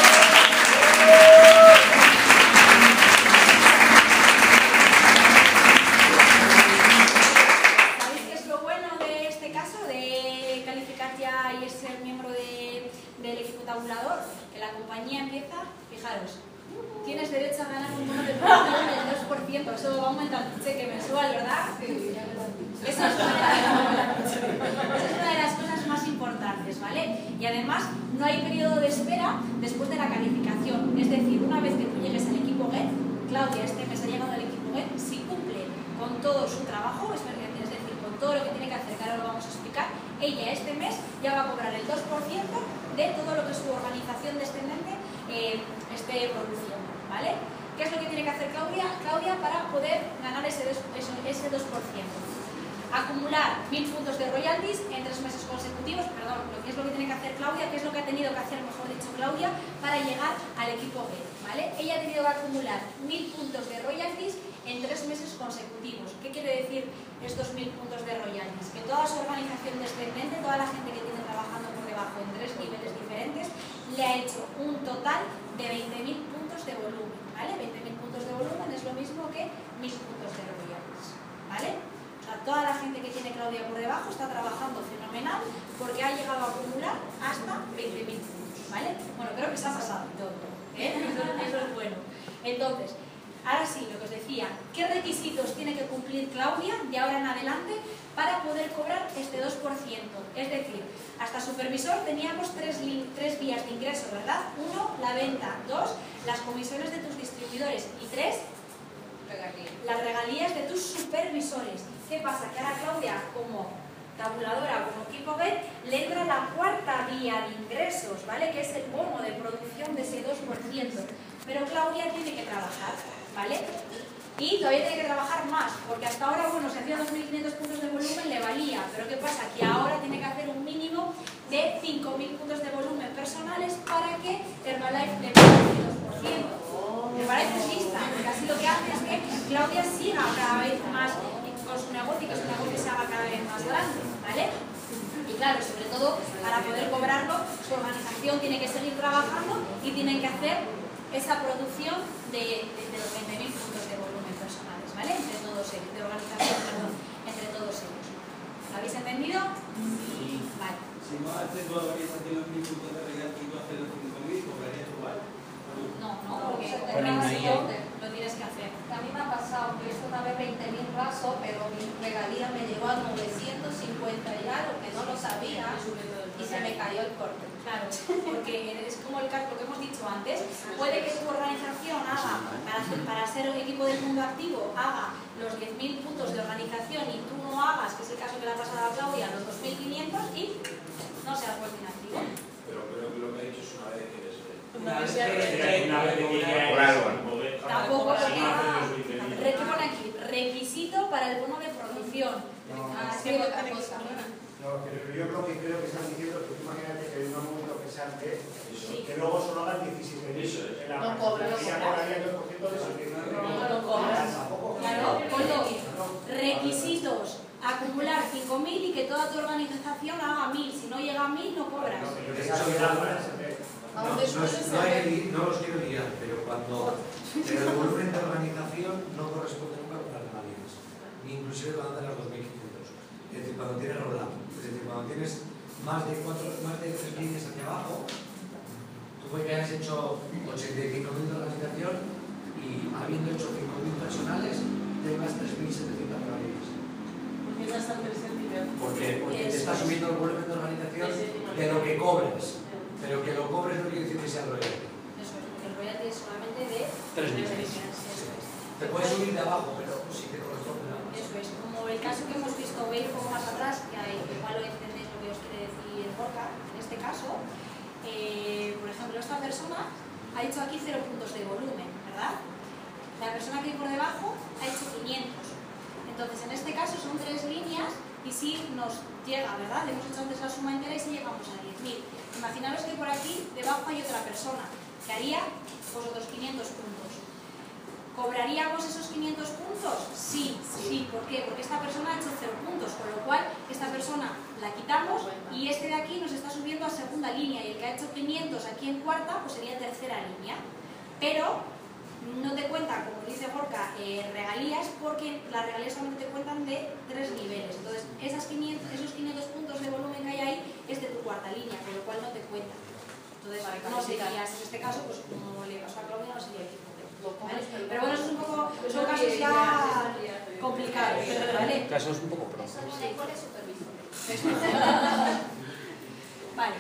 qué es lo bueno de este caso, de calificar ya y ser miembro del equipo tabulador? Que la compañía empieza, fijaros, tienes derecho a ganar un bono de producción del 2%, eso va a aumentar tu cheque mensual, ¿verdad? Sí. Esa es una de las cosas más importantes, ¿vale? Y además no hay periodo de espera después de la calificación, es decir, una vez que tú llegues al equipo GET, Claudia este mes ha llegado al equipo GET, si cumple con todo su trabajo, es decir, con todo lo que tiene que hacer, que ahora lo vamos a explicar, ella este mes ya va a cobrar el 2% de todo lo que su organización descendente esté produciendo, ¿vale? ¿Qué es lo que tiene que hacer Claudia para poder ganar ese 2%? Acumular 1000 puntos de royalties en 3 meses consecutivos, perdón, ¿qué es lo que tiene que hacer Claudia? ¿Qué es lo que ha tenido que hacer, mejor dicho, Claudia, para llegar al equipo B? ¿Vale? Ella ha tenido que acumular 1000 puntos de royalties en 3 meses consecutivos. ¿Qué quiere decir estos 1000 puntos de royalties? Que toda su organización descendente, toda la gente que tiene trabajando por debajo en 3 niveles diferentes, le ha hecho un total de 20.000 puntos de volumen, ¿vale? 20.000 puntos de volumen es lo mismo que 1000 puntos de royalties, ¿vale? Toda la gente que tiene Claudia por debajo está trabajando fenomenal porque ha llegado a acumular hasta 20.000 puntos, ¿vale? Bueno, creo que se ha pasado y todo, ¿eh? Eso es bueno. Entonces, ahora sí, lo que os decía, ¿qué requisitos tiene que cumplir Claudia de ahora en adelante para poder cobrar este 2%? Es decir, hasta supervisor teníamos tres vías de ingreso, ¿verdad? 1, la venta; 2, las comisiones de tus distribuidores; y 3, las regalías de tus supervisores. ¿Qué pasa? Que ahora Claudia, como tabuladora, como equipo GET, le entra la cuarta vía de ingresos, ¿vale? Que es el bono de producción de ese 2%. Pero Claudia tiene que trabajar, ¿vale? Y todavía tiene que trabajar más, porque hasta ahora, bueno, si hacía 2.500 puntos de volumen le valía, pero ¿qué pasa? Que ahora tiene que hacer un mínimo de 5.000 puntos de volumen personales para que Herbalife le pague el 2%. Me parece lista, porque así lo que hace es que Claudia siga cada vez más con su negocio y que su negocio se haga cada vez más grande, ¿vale? Y claro, sobre todo, para poder cobrarlo, su organización tiene que seguir trabajando y tienen que hacer esa producción de los 20.000 puntos de volumen personales, ¿vale? Entre todos ellos, de organización, perdón, entre todos ellos. ¿Lo habéis entendido? Sí. Vale. Si no haces tu organización en 1000 puntos de regalo y tú haces los 5.000, cobrarías igual. No, porque lo tienes que hacer. A mí me ha pasado que hice una vez 20.000 vasos, pero mi regalía me llegó a 950 y algo, que no lo sabía, y se me cayó el corte. Claro, porque es como lo que hemos dicho antes, puede que tu organización haga, para ser un equipo del mundo activo, haga los 10.000 puntos de organización y tú no hagas, que es el caso que le ha pasado a Claudia, los 2.500 y no seas working activo. Pero creo que lo que ha dicho es una vez que eres... Tampoco, porque ¿qué pone aquí? Requisito para el bono de producción. No, pero yo lo que creo que están diciendo es que tú imagínate que en un momento que salte, que luego solo hagan 17.000. No cobra, no ya cobraría el 2% de esos 17.000. No cobras. Claro, requisitos: acumular 5.000 y que toda tu organización haga 1.000. Si no llega a 1.000, no cobras. No los quiero guiar, pero cuando el volumen de organización no corresponde nunca con las regalías, ni inclusive cuando tienes los 2.500. Es decir, cuando tienes rollout, es decir, cuando tienes más de 3 líneas hacia abajo, tú puedes que hayas hecho 85.000 de organización y habiendo hecho 5.000 personales, tengas 3.700 3 niveles. Te puedes subir de abajo, pero sí te corresponde nada más. Eso es, como el caso que hemos visto veis un poco más atrás, que igual lo entendéis lo que os quiere decir Gorka, en este caso, por ejemplo, esta persona ha hecho aquí 0 puntos de volumen, ¿verdad? La persona que hay por debajo ha hecho 500. Entonces, en este caso son 3 líneas y si nos llega, ¿verdad? Hemos hecho antes la suma entera y si llegamos a 10.000. Imaginaros que por aquí debajo hay otra persona que haría pues otros 500 puntos. ¿Cobraríamos esos 500 puntos? Sí. ¿Por qué? Porque esta persona ha hecho 0 puntos, con lo cual esta persona la quitamos y este de aquí nos está subiendo a segunda línea y el que ha hecho 500 aquí en cuarta pues sería tercera línea. Pero no te cuentan, como dice Gorka, regalías, porque las regalías solamente te cuentan de 3 niveles. Entonces, esos 500 puntos de volumen que hay ahí es de tu cuarta línea, con lo cual no te cuentan. Entonces, no serías, en este caso, pues como le pasó a Claudia, no sería equipo B, ¿vale? Pero bueno, es un poco, son casos ya complicados, ¿vale? Casos un poco pro. ¿Cuál es supervisor? Vale.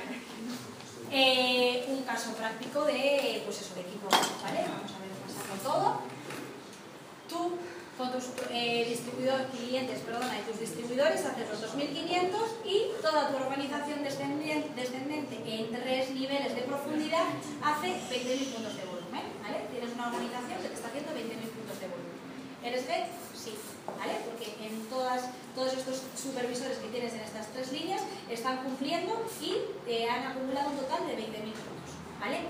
Un caso práctico de, pues eso, de equipo, ¿vale? Vamos a ver, pasarlo todo. Tú, con tus clientes, y tus distribuidores, haces los 2.500 y toda tu organización descendente en 3 niveles de profundidad hace 20.000 puntos de volumen, ¿vale? Tienes una organización que te está haciendo 20.000 puntos de volumen. ¿Eres GET? Sí, ¿vale? Porque en todos estos supervisores que tienes en estas 3 líneas están cumpliendo y te han acumulado un total de 20.000 puntos, ¿vale?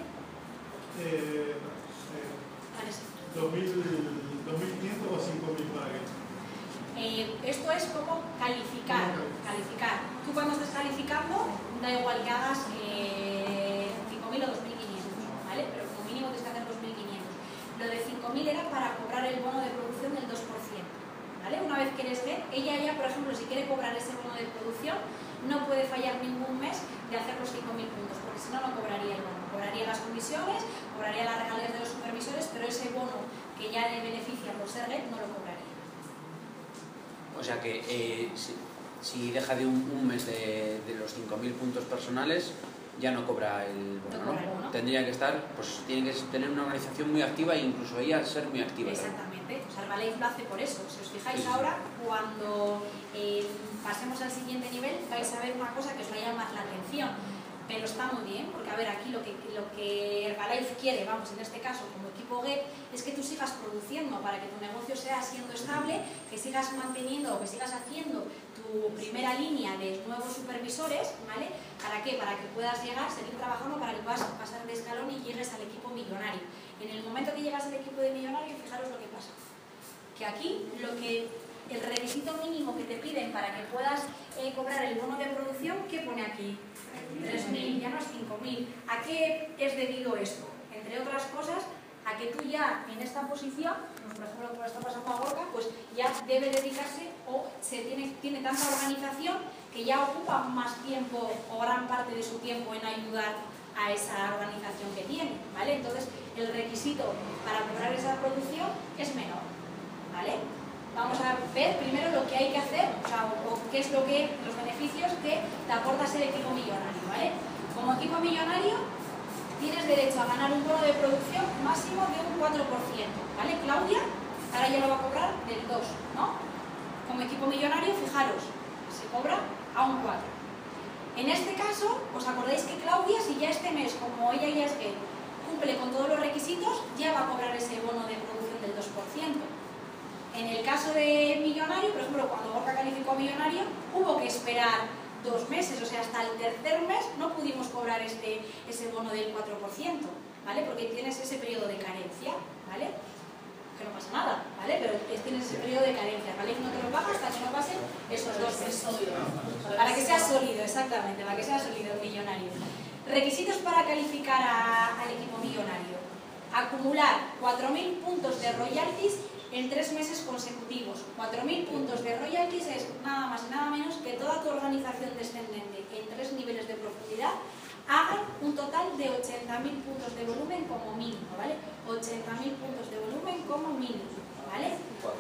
Vale, sí. 2.500 o 5.000 para qué. Esto es como calificar. Tú cuando estás calificando, da igual que hagas 5.000 o 2.500, ¿vale? Pero como mínimo tienes que hacer 2.500. Lo de 5.000 era para cobrar el bono de producción del 2%, ¿vale? Una vez que eres GET, ella ya, por ejemplo, si quiere cobrar ese bono de producción, no puede fallar ningún mes de hacer los 5.000 puntos, porque si no, no cobraría el bono. Cobraría las comisiones, cobraría las regalías de los supervisores, pero ese bono que ya le beneficia por ser GET no lo cobraría. O sea que si deja de un mes de los 5.000 puntos personales, ya no cobra el bono, ¿no? Tendría que estar, pues tiene que tener una organización muy activa e incluso ella ser muy activa. Exactamente, o sea, Herbalife lo hace por eso. Si os fijáis ahora, cuando pasemos al siguiente nivel, vais a ver una cosa que os va a llamar la atención. Pero está muy bien, porque a ver, aquí lo que Herbalife quiere, vamos, en este caso, como equipo GET, es que tú sigas produciendo para que tu negocio sea siendo estable, que sigas manteniendo o que sigas haciendo tu primera línea de nuevos supervisores, ¿vale? ¿Para qué? Para que puedas llegar, seguir trabajando, para que puedas pasar de escalón y llegues al equipo millonario. En el momento que llegas al equipo de millonario, fijaros lo que pasa. Que aquí, el requisito mínimo que te piden para que puedas cobrar el bono de producción, ¿qué pone aquí? 3.000, ya no es 5.000. ¿A qué es debido esto? Entre otras cosas, a que tú ya en esta posición, pues por ejemplo, como está pasando a Gorka, pues ya debe dedicarse o tiene tanta organización que ya ocupa más tiempo o gran parte de su tiempo en ayudar a esa organización que tiene, ¿vale? Entonces, el requisito para cobrar esa producción es menor, ¿vale? Vamos a ver primero lo que hay que hacer, o sea, qué es los beneficios que te aporta ser equipo millonario, ¿vale? Como equipo millonario tienes derecho a ganar un bono de producción máximo de un 4%, ¿vale? Claudia ahora ya lo va a cobrar del 2%, ¿no? Como equipo millonario, fijaros, se cobra a un 4%. En este caso, ¿os acordáis que Claudia, si ya este mes, como ella ya es que cumple con todos los requisitos, ya va a cobrar ese bono de producción del 2%? En el caso de millonario, por ejemplo, cuando Gorka calificó a millonario, hubo que esperar 2 meses, o sea, hasta el tercer mes no pudimos cobrar ese bono del 4%, ¿vale? Porque tienes ese periodo de carencia, ¿vale? Que no pasa nada, ¿vale? Pero tienes ese periodo de carencia, ¿vale? No te lo pagas hasta que no pasen esos 2 meses. Para que sea sólido, exactamente, para que sea sólido el millonario. Requisitos para calificar al equipo millonario. Acumular 4.000 puntos de royalties en 3 meses consecutivos. 4.000 puntos de royalties es nada más y nada menos que toda tu organización descendente en 3 niveles de profundidad hagan un total de 80.000 puntos de volumen como mínimo, ¿vale? 80.000 puntos de volumen como mínimo, ¿vale?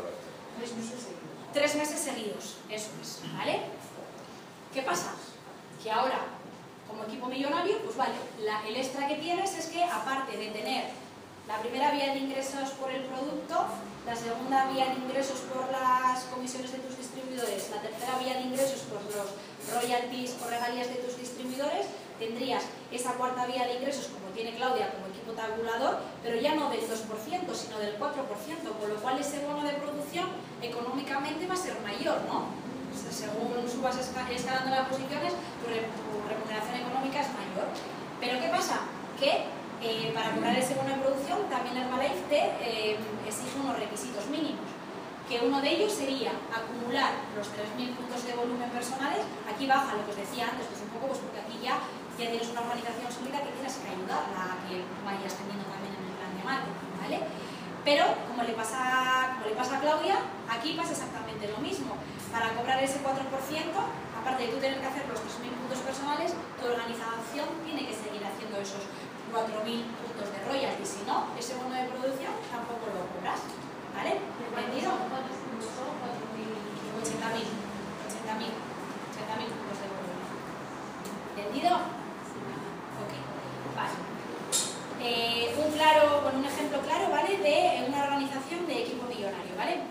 3 meses seguidos, eso es, ¿vale? ¿Qué pasa? Que ahora, como equipo millonario, pues vale, el extra que tienes es que aparte de tener La primera vía de ingresos por el producto, la segunda vía de ingresos por las comisiones de tus distribuidores, la tercera vía de ingresos por los royalties o regalías de tus distribuidores, tendrías esa cuarta vía de ingresos, como tiene Claudia como equipo tabulador, pero ya no del 2%, sino del 4%, con lo cual ese bono de producción económicamente va a ser mayor, ¿no? O sea, según subas escalando las posiciones, tu remuneración económica es mayor. Pero ¿qué pasa? Que para cobrar ese bono de producción también Herbalife te exige unos requisitos mínimos, que uno de ellos sería acumular los 3.000 puntos de volumen personales. Aquí baja lo que os decía antes, pues un poco, pues porque aquí ya tienes una organización sólida que tienes que ayudarla a que vayas teniendo también en el plan de marketing, ¿vale? Pero como le pasa a Claudia, aquí pasa exactamente lo mismo. Para cobrar ese 4%, aparte de tú tener que hacer los 3.000 puntos personales, tu organización tiene que seguir haciendo esos 4.000 puntos de royalty, si no, ese bono de producción tampoco lo cobras, ¿vale? ¿Entendido? ¿Cuántos puntos son? 80.000 puntos de volumen. ¿Entendido? Ok, vale. Un ejemplo claro, ¿vale? De una organización de equipo millonario, ¿vale?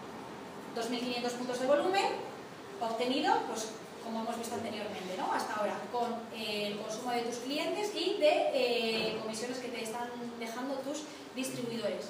2.500 puntos de volumen obtenido, pues como hemos visto anteriormente, ¿no? Hasta ahora, con el consumo de tus clientes y de comisiones que te están dejando tus distribuidores.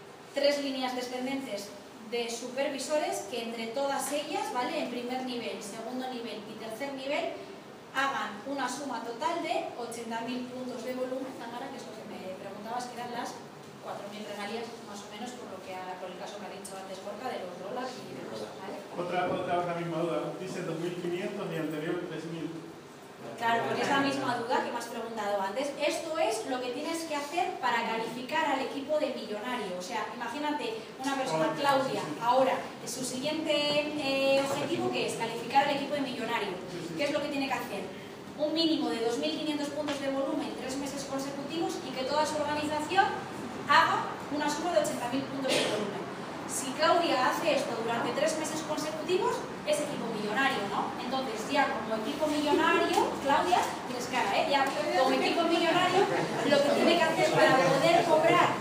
3 líneas descendentes de supervisores que entre todas ellas, ¿vale? En primer nivel, segundo nivel y tercer nivel, hagan una suma total de 80.000 puntos de volumen, Tamara, que es lo que me preguntabas, que eran las 4.000 regalías, más o menos, por el caso que ha dicho antes Borja, de los dólares y de cosas, ¿vale? Otra misma duda. Dice 2.500 y anterior 3.000. Claro, porque es la misma duda que me has preguntado antes. Esto es lo que tienes que hacer para calificar al equipo de millonario. O sea, imagínate una persona, Claudia, ahora, su siguiente objetivo, que es calificar al equipo de millonario. ¿Qué es lo que tiene que hacer? Un mínimo de 2.500 puntos de volumen 3 meses consecutivos y que toda su organización haga una suma de 80.000 puntos de volumen. Si Claudia hace esto durante 3 meses consecutivos, es equipo millonario, ¿no? Entonces ya como equipo millonario, Claudia, tienes cara, ¿eh? Ya como equipo millonario, lo que tiene que hacer para poder cobrar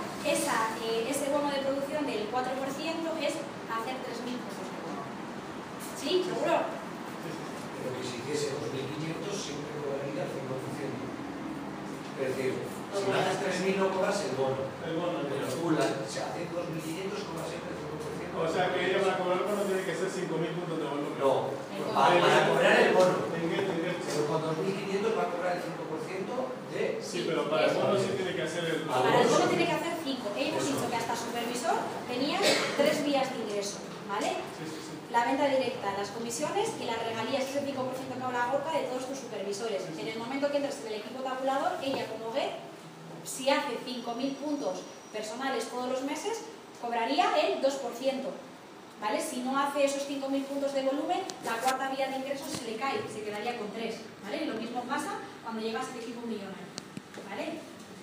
ese bono de producción del 4% es hacer 3.000 puntos de volumen. ¿Sí? ¿Seguro? Pero que si hiciese 2.500 siempre cobraría el 5%. Es decir, si no haces 3.000 no cobras el bono. Pero tú si haces 2.500 cobras siempre el 5%. O sea que ella para cobrar el bono tiene que ser 5.000 puntos de volumen. No, para cobrar el bono. Pero con 2.500 va a cobrar el 5% de... Sí, pero para el bono sí tiene que hacer el... Para el bono tiene que hacer 5. Hemos dicho que hasta supervisor tenías 3 vías de ingreso, ¿vale? Sí. La venta directa, las comisiones y las regalías, ese 5% que habla Gorka de todos tus supervisores. En el momento que entres en el equipo tabulador, ella como ve, si hace 5.000 puntos personales todos los meses, cobraría el 2%, ¿vale? Si no hace esos 5.000 puntos de volumen, la cuarta vía de ingresos se le cae, se quedaría con 3, ¿vale? Y lo mismo pasa cuando llegas al equipo millonario, ¿vale?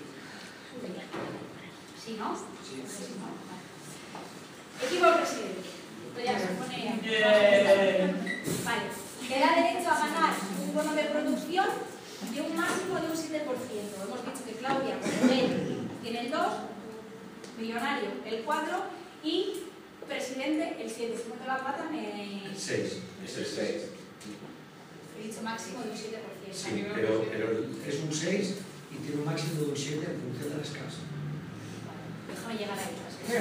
¿Sí, no? Sí. Vale. Equipo presidente. Esto ya se pone... Vale. Te da derecho a ganar un bono de producción de un máximo de un 7%. Hemos dicho que Claudia, como él, tiene el 2%, millonario el 4 y presidente el 7. Si no te la pata, El 6. Es el 6. He dicho máximo de un 7%. Sí, pero es un 6 y tiene un máximo de un 7 en función de las casas. Déjame llegar ahí.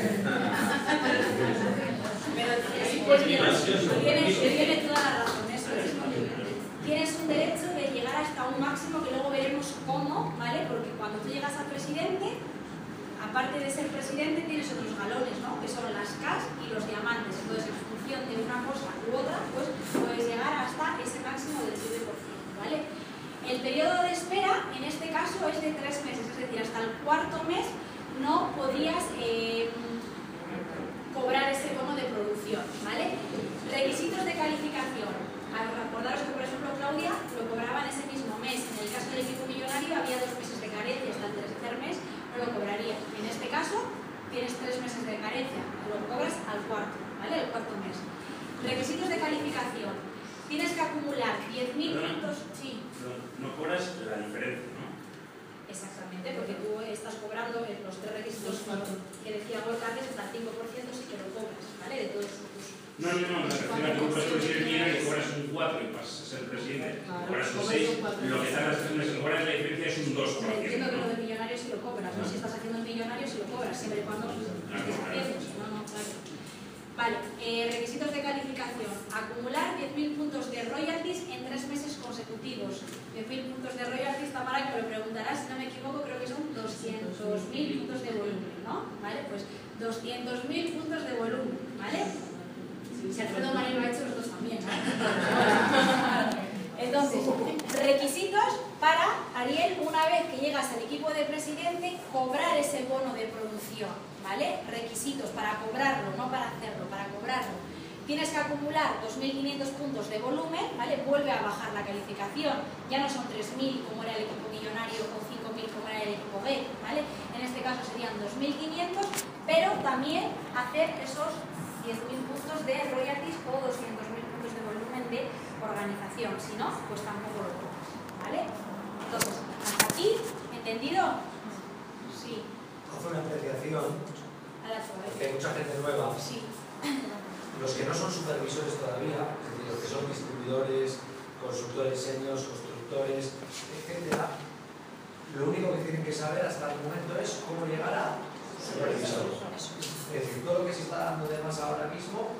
Pero tiene toda la razón. Eso es. Tienes un derecho de llegar hasta un máximo que luego veremos cómo, ¿vale? Porque cuando tú llegas a presidente, aparte de ser presidente, tienes otros galones, ¿no? Que son las CAS y los diamantes. Entonces, en función de una cosa u otra, pues puedes llegar hasta ese máximo del 7%, ¿vale? El periodo de espera, en este caso, es de 3 meses, es decir, hasta el cuarto mes no podrías cobrar ese bono de producción, ¿vale? Requisitos de calificación. Acordaros que, por ejemplo, Claudia lo cobraba en ese mismo mes. En el caso del equipo millonario había 2 meses de carencia, hasta el tercer mes no lo cobraría. En este caso tienes 3 meses de carencia, lo cobras al cuarto, ¿vale? El cuarto mes. Requisitos de calificación. Tienes que acumular 10.000 puntos. Sí. No cobras la diferencia, ¿no? Exactamente, porque tú estás cobrando cobrarlo en los 3 requisitos que decía Gorka antes, hasta el 5% sí que lo cobras, ¿vale? De todos sus... No, me refiero a que compras presidente millonario y cobras un 4 y pasas a ser presidente, cobras un 6, lo que tardas 3 meses en cobrar, la diferencia es un 2%. Entiendo que lo de millonario sí lo cobras, ¿no? Si estás haciendo un millonario sí lo cobras, siempre y cuando estés haciendo, si no, no, claro. Vale, requisitos de calificación. Acumular 10.000 puntos de royalties en 3 meses consecutivos. 10.000 puntos de royalties, Tamara, que me lo preguntarás, si no me equivoco, creo que son 200.000 puntos de volumen, ¿no? ¿Vale? Pues 200.000 puntos de volumen, ¿vale? Si Alfredo Mario lo ha hecho, los dos también, ¿no? Entonces, requisitos para, Ariel, una vez que llegas al equipo de presidente, cobrar ese bono de producción, ¿vale? Requisitos para cobrarlo, no para hacerlo, para cobrarlo. Tienes que acumular 2.500 puntos de volumen, ¿vale? Vuelve a bajar la calificación, ya no son 3.000 como era el equipo millonario o 5.000 como era el equipo B, ¿vale? En este caso serían 2.500, pero también hacer esos 10.000 puntos de royalties o 200.000 puntos de volumen de organización, si no, pues tampoco lo cobras, ¿vale? Entonces, hasta aquí, ¿entendido? Sí. Hace una apreciación, porque hay mucha gente nueva. Sí. Los que no son supervisores todavía, es decir, los que son distribuidores, consultores seniors, constructores, etcétera, lo único que tienen que saber hasta el momento es cómo llegar a supervisor. Es decir, todo lo que se está dando de más ahora mismo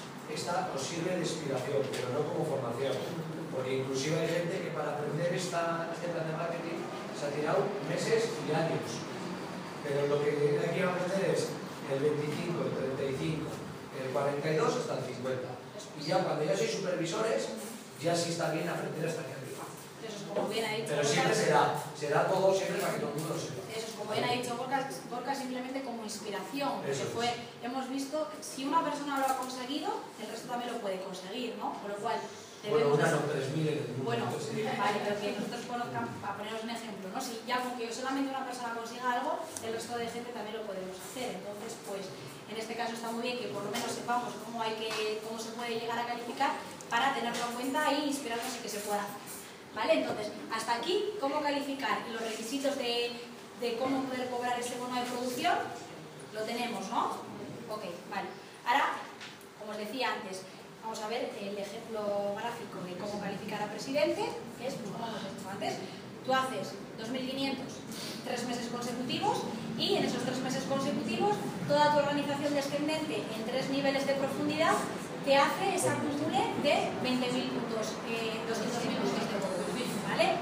os sirve de inspiración, pero no como formación. Porque inclusive hay gente que para aprender este plan de marketing se ha tirado meses y años. Pero lo que hay que aprender es el 25, el 35, el 42 hasta el 50. Y ya cuando ya sois supervisores, ya sí está bien aprender hasta aquí arriba. Eso es como bien ha dicho. Pero siempre será todo siempre para que todo el mundo lo sepa. Eso es como bien ha dicho Gorka, simplemente como inspiración. Hemos visto que si una persona lo ha conseguido, el resto también lo puede conseguir, ¿no? Por lo cual, bueno, una son 3.000 en el mundo. Bueno, vale, pero que nosotros conozcan, para poneros un ejemplo, ¿no? Si ya con que solamente una persona consiga algo, el resto de gente también lo podemos hacer. Entonces, pues, en este caso está muy bien que por lo menos sepamos cómo se puede llegar a calificar para tenerlo en cuenta e inspirarnos en que se pueda hacer. ¿Vale? Entonces, hasta aquí, cómo calificar y los requisitos de cómo poder cobrar ese bono de producción, lo tenemos, ¿no? Ok, vale. Ahora, como os decía antes, vamos a ver el ejemplo gráfico de cómo calificar a presidente, que es, como hemos dicho antes, tú haces 2.500 3 meses consecutivos y en esos 3 meses consecutivos toda tu organización descendente en 3 niveles de profundidad te hace ese acumule de 20.000 puntos, 200.000 puntos de volumen, ¿vale?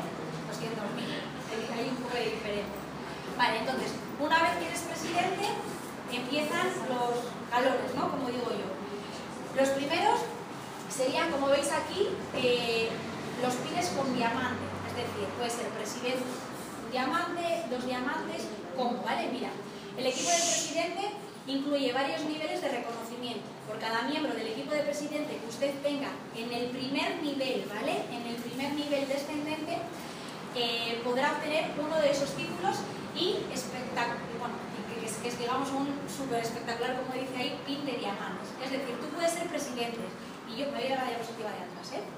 200.000, hay un poco de diferencia. Vale, entonces, una vez que eres presidente, empiezan los galones, ¿no? Como digo yo. Los primeros serían, como veis aquí, los pines con diamante, es decir, puede ser presidente, un diamante, 2 diamantes, ¿cómo? ¿Vale? Mira, el equipo del presidente incluye varios niveles de reconocimiento. Por cada miembro del equipo de presidente que usted tenga en el primer nivel, ¿vale? En el primer nivel descendente, podrá obtener uno de esos títulos y bueno, que es digamos un súper espectacular, como dice ahí, pin de diamantes. Es decir, tú puedes ser presidente, y yo me voy a ir a la diapositiva de atrás, ¿eh?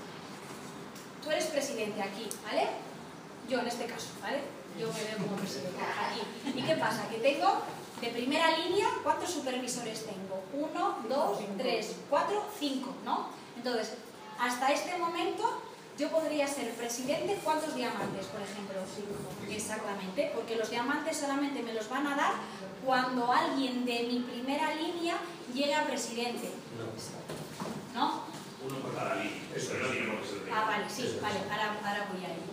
Tú eres presidente aquí, ¿vale? Yo en este caso, ¿vale? Yo me veo como presidente aquí. ¿Y qué pasa? Que tengo de primera línea, ¿cuántos supervisores tengo? 1, 2, 3, 4, 5, ¿no? Entonces, hasta este momento yo podría ser presidente, ¿cuántos diamantes, por ejemplo? Exactamente, porque los diamantes solamente me los van a dar cuando alguien de mi primera línea llegue a presidente. ¿No? Uno por cada línea, eso no tiene por qué ser. Ah, vale, sí, vale, ahora voy a ir.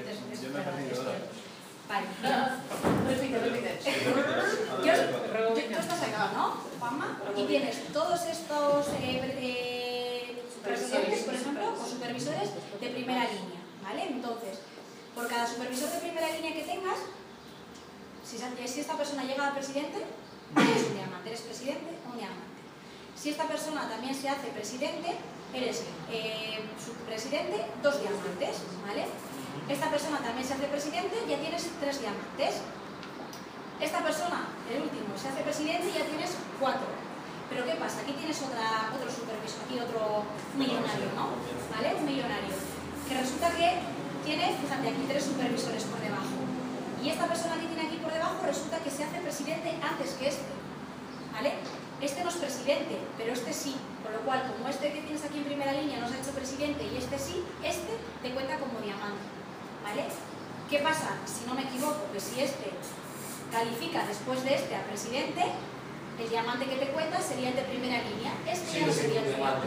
Vale, Repite. Tú estás acá, ¿no, Juanma? Y tienes todos estos presidentes, por ejemplo, o supervisores de primera línea, ¿vale? Entonces, por cada supervisor de primera línea que tengas, si esta persona llega a presidente, eres un diamante, eres presidente, un diamante. Si esta persona también se hace presidente, eres subpresidente, 2 diamantes, ¿vale? Esta persona también se hace presidente, ya tienes 3 diamantes. Esta persona, el último, se hace presidente y ya tienes 4. Pero ¿qué pasa? Aquí tienes otro supervisor, aquí otro millonario, ¿no? ¿Vale? Un millonario. Que resulta que tiene, fíjate, aquí 3 supervisores por debajo. Y esta persona que tiene aquí por debajo resulta que se hace presidente antes que este, ¿vale? Este no es presidente, pero este sí, con lo cual, como este que tienes aquí en primera línea no se ha hecho presidente y este sí, este te cuenta como diamante, ¿vale? ¿Qué pasa? Si no me equivoco, que si este califica después de este a presidente, el diamante que te cuenta sería el de primera línea. Este ya no sería el diamante.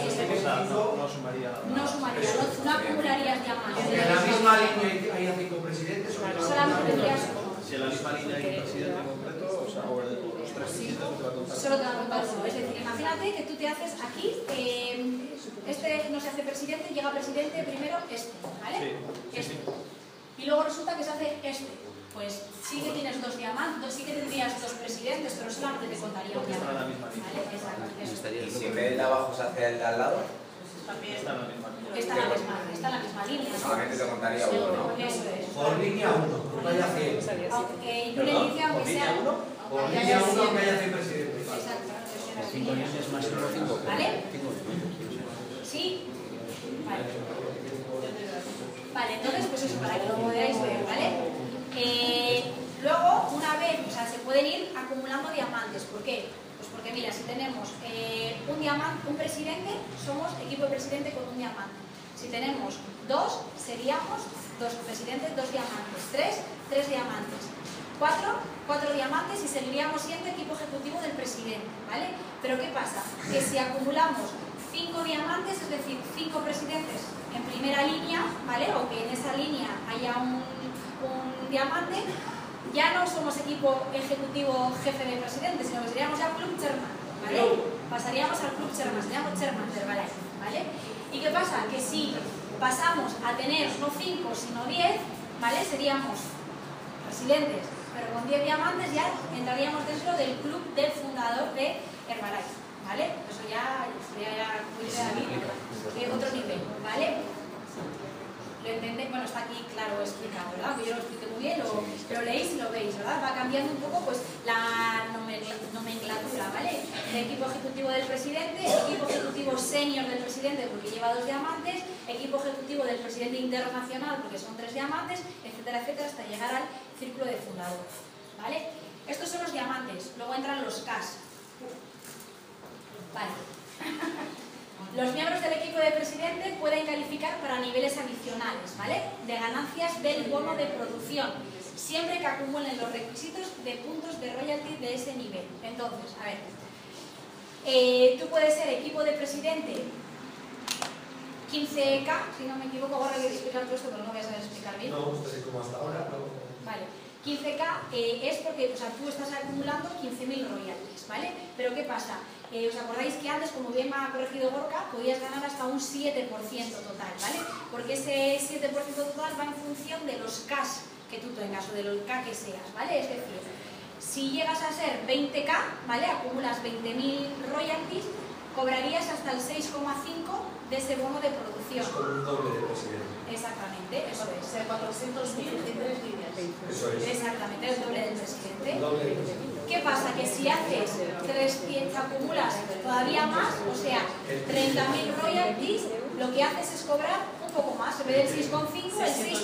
No sumaría nada. No sumaría, no acumularías diamantes. Aunque en la misma línea haya 5 presidentes, solamente tendrías uno. Si en la misma línea hay un presidente concreto, o sea, o los 3 presidentes te va a contar. Solo te va a contar uno. Es decir, imagínate que tú te haces aquí, este no se hace presidente, llega presidente primero este, ¿vale? Este. Y luego resulta que se hace este. Pues sí que tienes 2 diamantes, sí que tendrías 2 presidentes, pero solamente te contaría un diamante. ¿Vale? Exacto. Y si en vez de abajo se hace el de al lado, También está en la misma línea, ¿no? solamente te contaría uno, ¿no? Eso es. por línea 1, no haya 100. Aunque yo le dice, aunque sea... Por línea 1 aunque haya 100 presidentes. Exacto. 5 líneas más 5. ¿Vale? Sí. Vale. Vale, entonces, pues eso, para que lo podáis ver, ¿vale? Luego, una vez, o sea, se pueden ir acumulando diamantes. ¿Por qué? Pues porque, mira, si tenemos un diamante, un presidente, somos equipo de presidente con un diamante. Si tenemos 2, seríamos 2 presidentes, 2 diamantes. 3 diamantes. 4 diamantes y seguiríamos siendo equipo ejecutivo del presidente, ¿vale? Pero ¿qué pasa? Que si acumulamos 5 diamantes, es decir, 5 presidentes en primera línea, ¿vale? O que en esa línea haya un diamante, ya no somos equipo ejecutivo jefe de presidente, sino que seríamos ya club chairman, ¿vale? Pasaríamos al club chairman, seríamos chairman del Herbalife, ¿vale? ¿Y qué pasa? Que si pasamos a tener no 5 sino 10, ¿vale? Seríamos presidentes, pero con 10 diamantes ya entraríamos dentro del club del fundador de Herbalife, ¿vale? Eso ya sería otro nivel, ¿vale? ¿Lo entendéis? Bueno, está aquí claro explicado, ¿verdad? Que yo lo expliqué muy bien, lo leéis y lo veis, ¿verdad? Va cambiando un poco pues la nomenclatura, ¿vale? El equipo ejecutivo del presidente, equipo ejecutivo senior del presidente porque lleva 2 diamantes, equipo ejecutivo del presidente internacional porque son 3 diamantes, etcétera, etcétera, hasta llegar al círculo de fundador, ¿vale? Estos son los diamantes, luego entran los cash. Vale. Los miembros del equipo de presidente pueden calificar para niveles adicionales, ¿vale? De ganancias del bono de producción, siempre que acumulen los requisitos de puntos de royalty de ese nivel. Entonces, a ver, tú puedes ser equipo de presidente 15K, si no me equivoco, ahora voy a explicar todo esto, pero no voy a saber explicar bien. No, pues como hasta ahora, no. Vale. 15K es porque, o sea, tú estás acumulando 15.000 royalties, ¿vale? Pero ¿qué pasa? ¿Os acordáis que antes, como bien me ha corregido Gorka, podías ganar hasta un 7% total, ¿vale? Porque ese 7% total va en función de los cash que tú tengas o de los K que seas, ¿vale? Es decir, si llegas a ser 20K, ¿vale? Acumulas 20.000 royalties, cobrarías hasta el 6,5 de ese bono de producción. Es como un doble de presidente. Exactamente, eso es. O sea, 400.000 en 3 líneas. Eso es. Exactamente, el doble del presidente. Doble de presidente. ¿Qué pasa? Que si haces 300, acumulas todavía más, o sea, 30.000 royalties, lo que haces es cobrar un poco más, en vez del 6,5, el 6,75,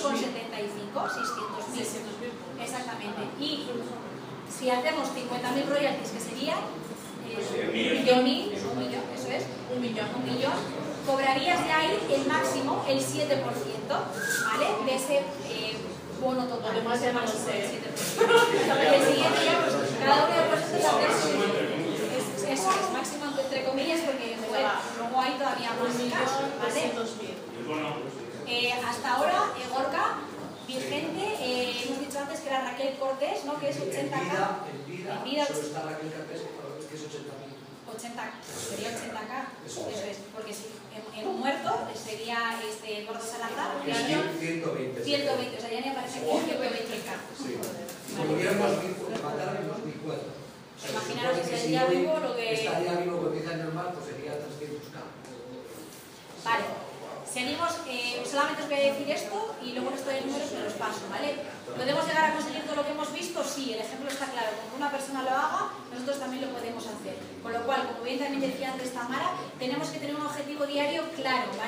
600.000. Exactamente. Y si hacemos 50.000 royalties, que sería un millón, eso es, un millón, cobrarías de ahí el máximo, el 7%, ¿vale? De ese bono total. Además, el ya no lo máximo, sé. el 7%. El siguiente ya, pues, cada uno de vosotros hacer eso es máximo entre comillas, porque luego hay todavía más casos, ¿vale? Hasta ahora, Gorka, vigente, hemos dicho antes que era Raquel Cortés, ¿no? Que es 80K. En vida solo está Raquel Cortés, que es 80.000. 80, sería 80K, eso es, porque si en muerto sería Gordo Salazar, 120. 120, o sea, ya ni aparece aquí 120K. Sí. Como hubiéramos mataron en 2004. Imaginaros si estaría vivo lo que... Estaría vivo con 10 años más, pues sería 300K. Vale, seguimos, solamente os voy a decir esto y luego el resto de números me los paso, ¿vale? ¿Podemos llegar a conseguir todo lo que hemos visto? Sí, el ejemplo está claro. Como una persona lo haga, nosotros también lo podemos hacer. Con lo cual, como bien también decía antes Tamara, tenemos que tener un objetivo diario claro, ¿vale?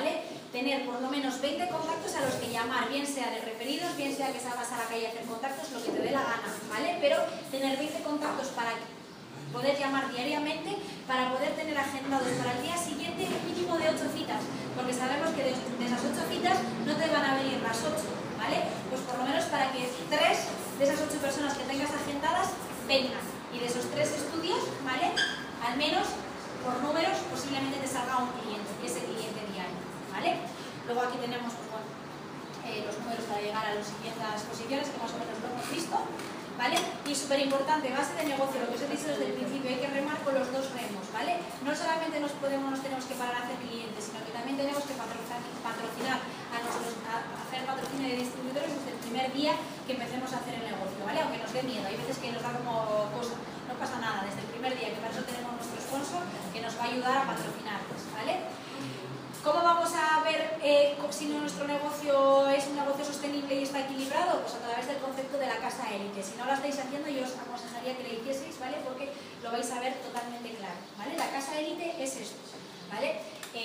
tener por lo menos 20 contactos a los que llamar, bien sea de referidos, bien sea que salgas a la calle a hacer contactos, lo que te dé la gana, ¿vale? Pero tener 20 contactos para poder llamar diariamente, para poder tener agendados para el día siguiente un mínimo de 8 citas, porque sabemos que de esas 8 citas no te van a venir las 8, ¿vale? Pues por lo menos para que 3 de esas 8 personas que tengas agendadas vengan, y de esos 3 estudios, ¿vale? Al menos por números posiblemente te salga un cliente, ese cliente diario, ¿vale? Luego aquí tenemos pues, bueno, los números para llegar a las siguientes posiciones, que más o menos lo hemos visto, ¿vale? Y súper importante, base de negocio, lo que os he dicho desde el principio, hay que remar con los dos remos, ¿vale? No solamente nos tenemos que parar a hacer clientes, sino que también tenemos que patrocinar hacer patrocinio de distribuidores desde el primer día que empecemos a hacer el negocio, ¿vale? Aunque nos dé miedo, hay veces que nos da como cosa, no pasa nada, desde el primer día, que para eso tenemos nuestro sponsor que nos va a ayudar a patrocinarnos, ¿vale? ¿Cómo vamos a ver si nuestro negocio es un negocio sostenible y está equilibrado? Pues a través del concepto de la casa élite. Si no lo estáis haciendo, yo os aconsejaría que lo hicieseis, ¿vale? Porque lo vais a ver totalmente claro, ¿vale? La casa élite es esto, ¿vale?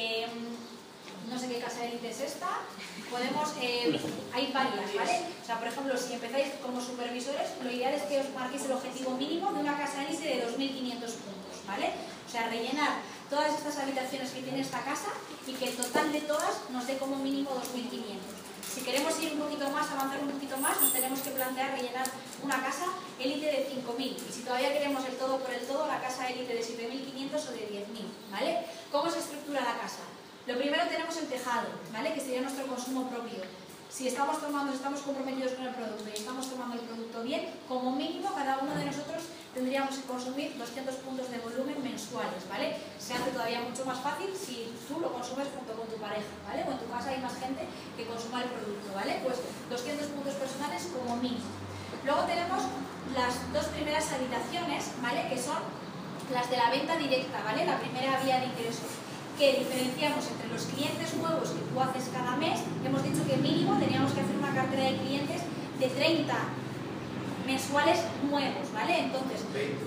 No sé qué casa élite es esta. Podemos, hay varias, ¿vale? O sea, por ejemplo, si empezáis como supervisores, lo ideal es que os marquéis el objetivo mínimo de una casa élite de 2.500 puntos, ¿vale? O sea, rellenar todas estas habitaciones que tiene esta casa y que el total de todas nos dé como mínimo 2.500. Si queremos ir un poquito más, avanzar un poquito más, nos tenemos que plantear rellenar una casa élite de 5.000. Y si todavía queremos el todo por el todo, la casa élite de 7.500 o de 10.000, ¿vale? ¿Cómo se estructura la casa? Lo primero tenemos el tejado, ¿vale? Que sería nuestro consumo propio. Si estamos comprometidos con el producto y estamos tomando el producto bien, como mínimo cada uno de nosotros tendríamos que consumir 200 puntos de volumen mensuales, ¿vale? Se hace todavía mucho más fácil si tú lo consumes junto con tu pareja, ¿vale? O en tu casa hay más gente que consuma el producto, ¿vale? Pues 200 puntos personales como mínimo. Luego tenemos las dos primeras habitaciones, ¿vale? Que son las de la venta directa, ¿vale? La primera vía de ingresos, que diferenciamos entre los clientes nuevos que tú haces cada mes. Hemos dicho que mínimo teníamos que hacer una cartera de clientes de 30 mensuales nuevos, ¿vale? Entonces,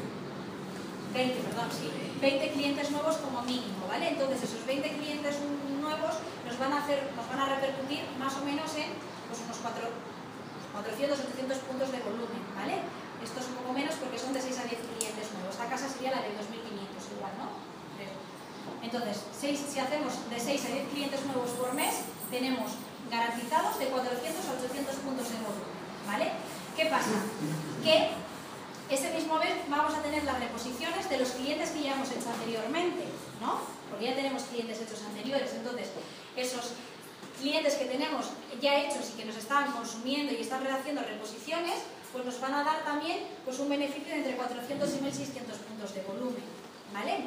20 clientes nuevos como mínimo, ¿vale? Entonces esos 20 clientes nuevos nos van a repercutir más o menos en pues, unos 400 o 800 puntos de volumen, ¿vale? Esto es un poco menos porque son de 6 a 10 clientes nuevos. Esta casa sería la de 2.500 igual, ¿no? Entonces, si hacemos de 6 a 10 clientes nuevos por mes, tenemos garantizados de 400 a 800 puntos de volumen, ¿vale? ¿Qué pasa? Que ese mismo mes vamos a tener las reposiciones de los clientes que ya hemos hecho anteriormente, ¿no? Porque ya tenemos clientes hechos anteriores, entonces esos clientes que tenemos ya hechos y que nos están consumiendo y están haciendo reposiciones, pues nos van a dar también pues, un beneficio de entre 400 y 1.600 puntos de volumen, ¿vale?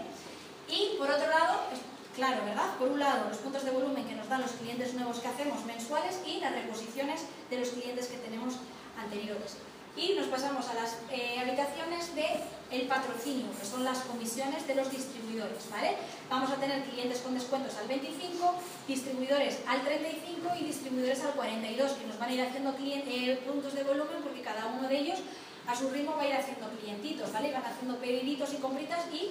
Y por otro lado, claro, ¿verdad? Por un lado, los puntos de volumen que nos dan los clientes nuevos que hacemos mensuales y las reposiciones de los clientes que tenemos anteriores. Y nos pasamos a las habitaciones del patrocinio, que son las comisiones de los distribuidores, ¿vale? Vamos a tener clientes con descuentos al 25, distribuidores al 35 y distribuidores al 42, que nos van a ir haciendo puntos de volumen porque cada uno de ellos a su ritmo va a ir haciendo clientitos, ¿vale? Van haciendo pediditos y compritas y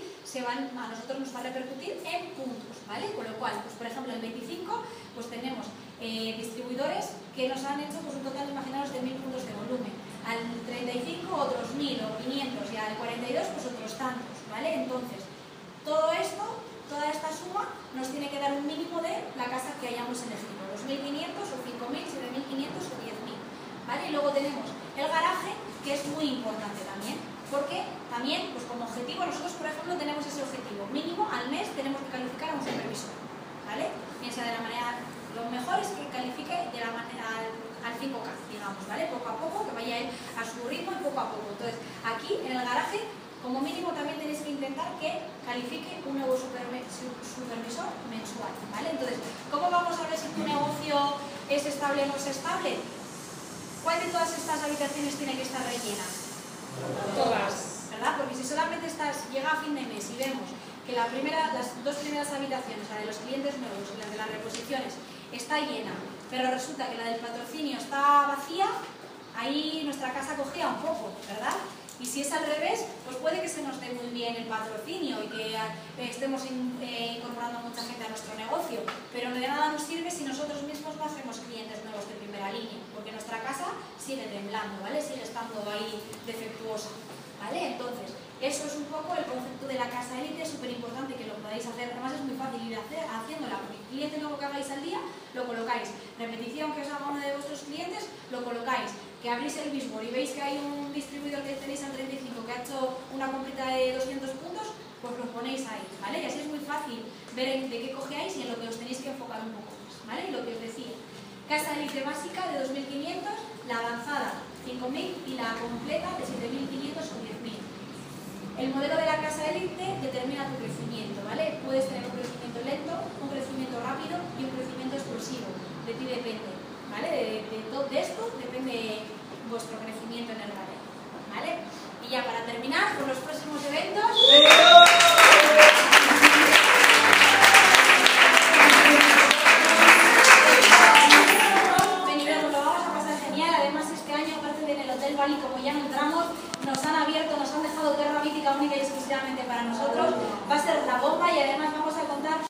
a nosotros nos va a repercutir en puntos, ¿vale? Con lo cual, pues por ejemplo, el 25, pues tenemos distribuidores que nos han hecho pues, un total, imaginaros, de 1.000 puntos de volumen. Al 35 otros 1.000 o 500 y al 42 pues otros tantos, ¿vale? Entonces, todo esto, toda esta suma nos tiene que dar un mínimo de la casa que hayamos elegido, 2.500 o 5.000, 7.500 o 10.000, ¿vale? Y luego tenemos el garaje, que es muy importante también, porque también, pues como objetivo, nosotros por ejemplo tenemos ese objetivo, mínimo al mes tenemos que calificar a un supervisor, ¿vale? Piensa de la manera, lo mejor es que califique de la manera al 5K, digamos, ¿vale? Poco a poco, que vaya a su ritmo y poco a poco. Entonces, aquí en el garaje, como mínimo también tenéis que intentar que califique un nuevo supervisor mensual, ¿vale? Entonces, ¿cómo vamos a ver si tu negocio es estable o no es estable? ¿Cuál de todas estas habitaciones tiene que estar rellena? Todas, ¿verdad? Porque si solamente llega a fin de mes y vemos que las dos primeras habitaciones, la de los clientes nuevos y la de las reposiciones, está llena, pero resulta que la del patrocinio está vacía, ahí nuestra casa cogía un poco, ¿verdad? Y si es al revés, pues puede que se nos dé muy bien el patrocinio y que estemos incorporando a mucha gente a nuestro negocio, pero de nada nos sirve si sigue temblando, ¿vale? Sigue estando ahí defectuosa, ¿vale? Entonces, eso es un poco el concepto de la casa élite, es súper importante que lo podáis hacer, además es muy fácil ir haciéndola, porque el cliente nuevo que hagáis al día, lo colocáis, repetición que os haga uno de vuestros clientes, lo colocáis, que abrís el Bisbor y veis que hay un distribuidor que tenéis al 35 que ha hecho una comprita de 200 puntos, pues lo ponéis ahí, ¿vale? Y así es muy fácil ver de qué cogeáis y en lo que os tenéis que enfocar un poco más, ¿vale? Y lo que os decía, casa élite básica de 2.500, la avanzada 5.000 y la completa de 7.500 o 10.000. El modelo de la casa élite determina tu crecimiento, ¿vale? Puedes tener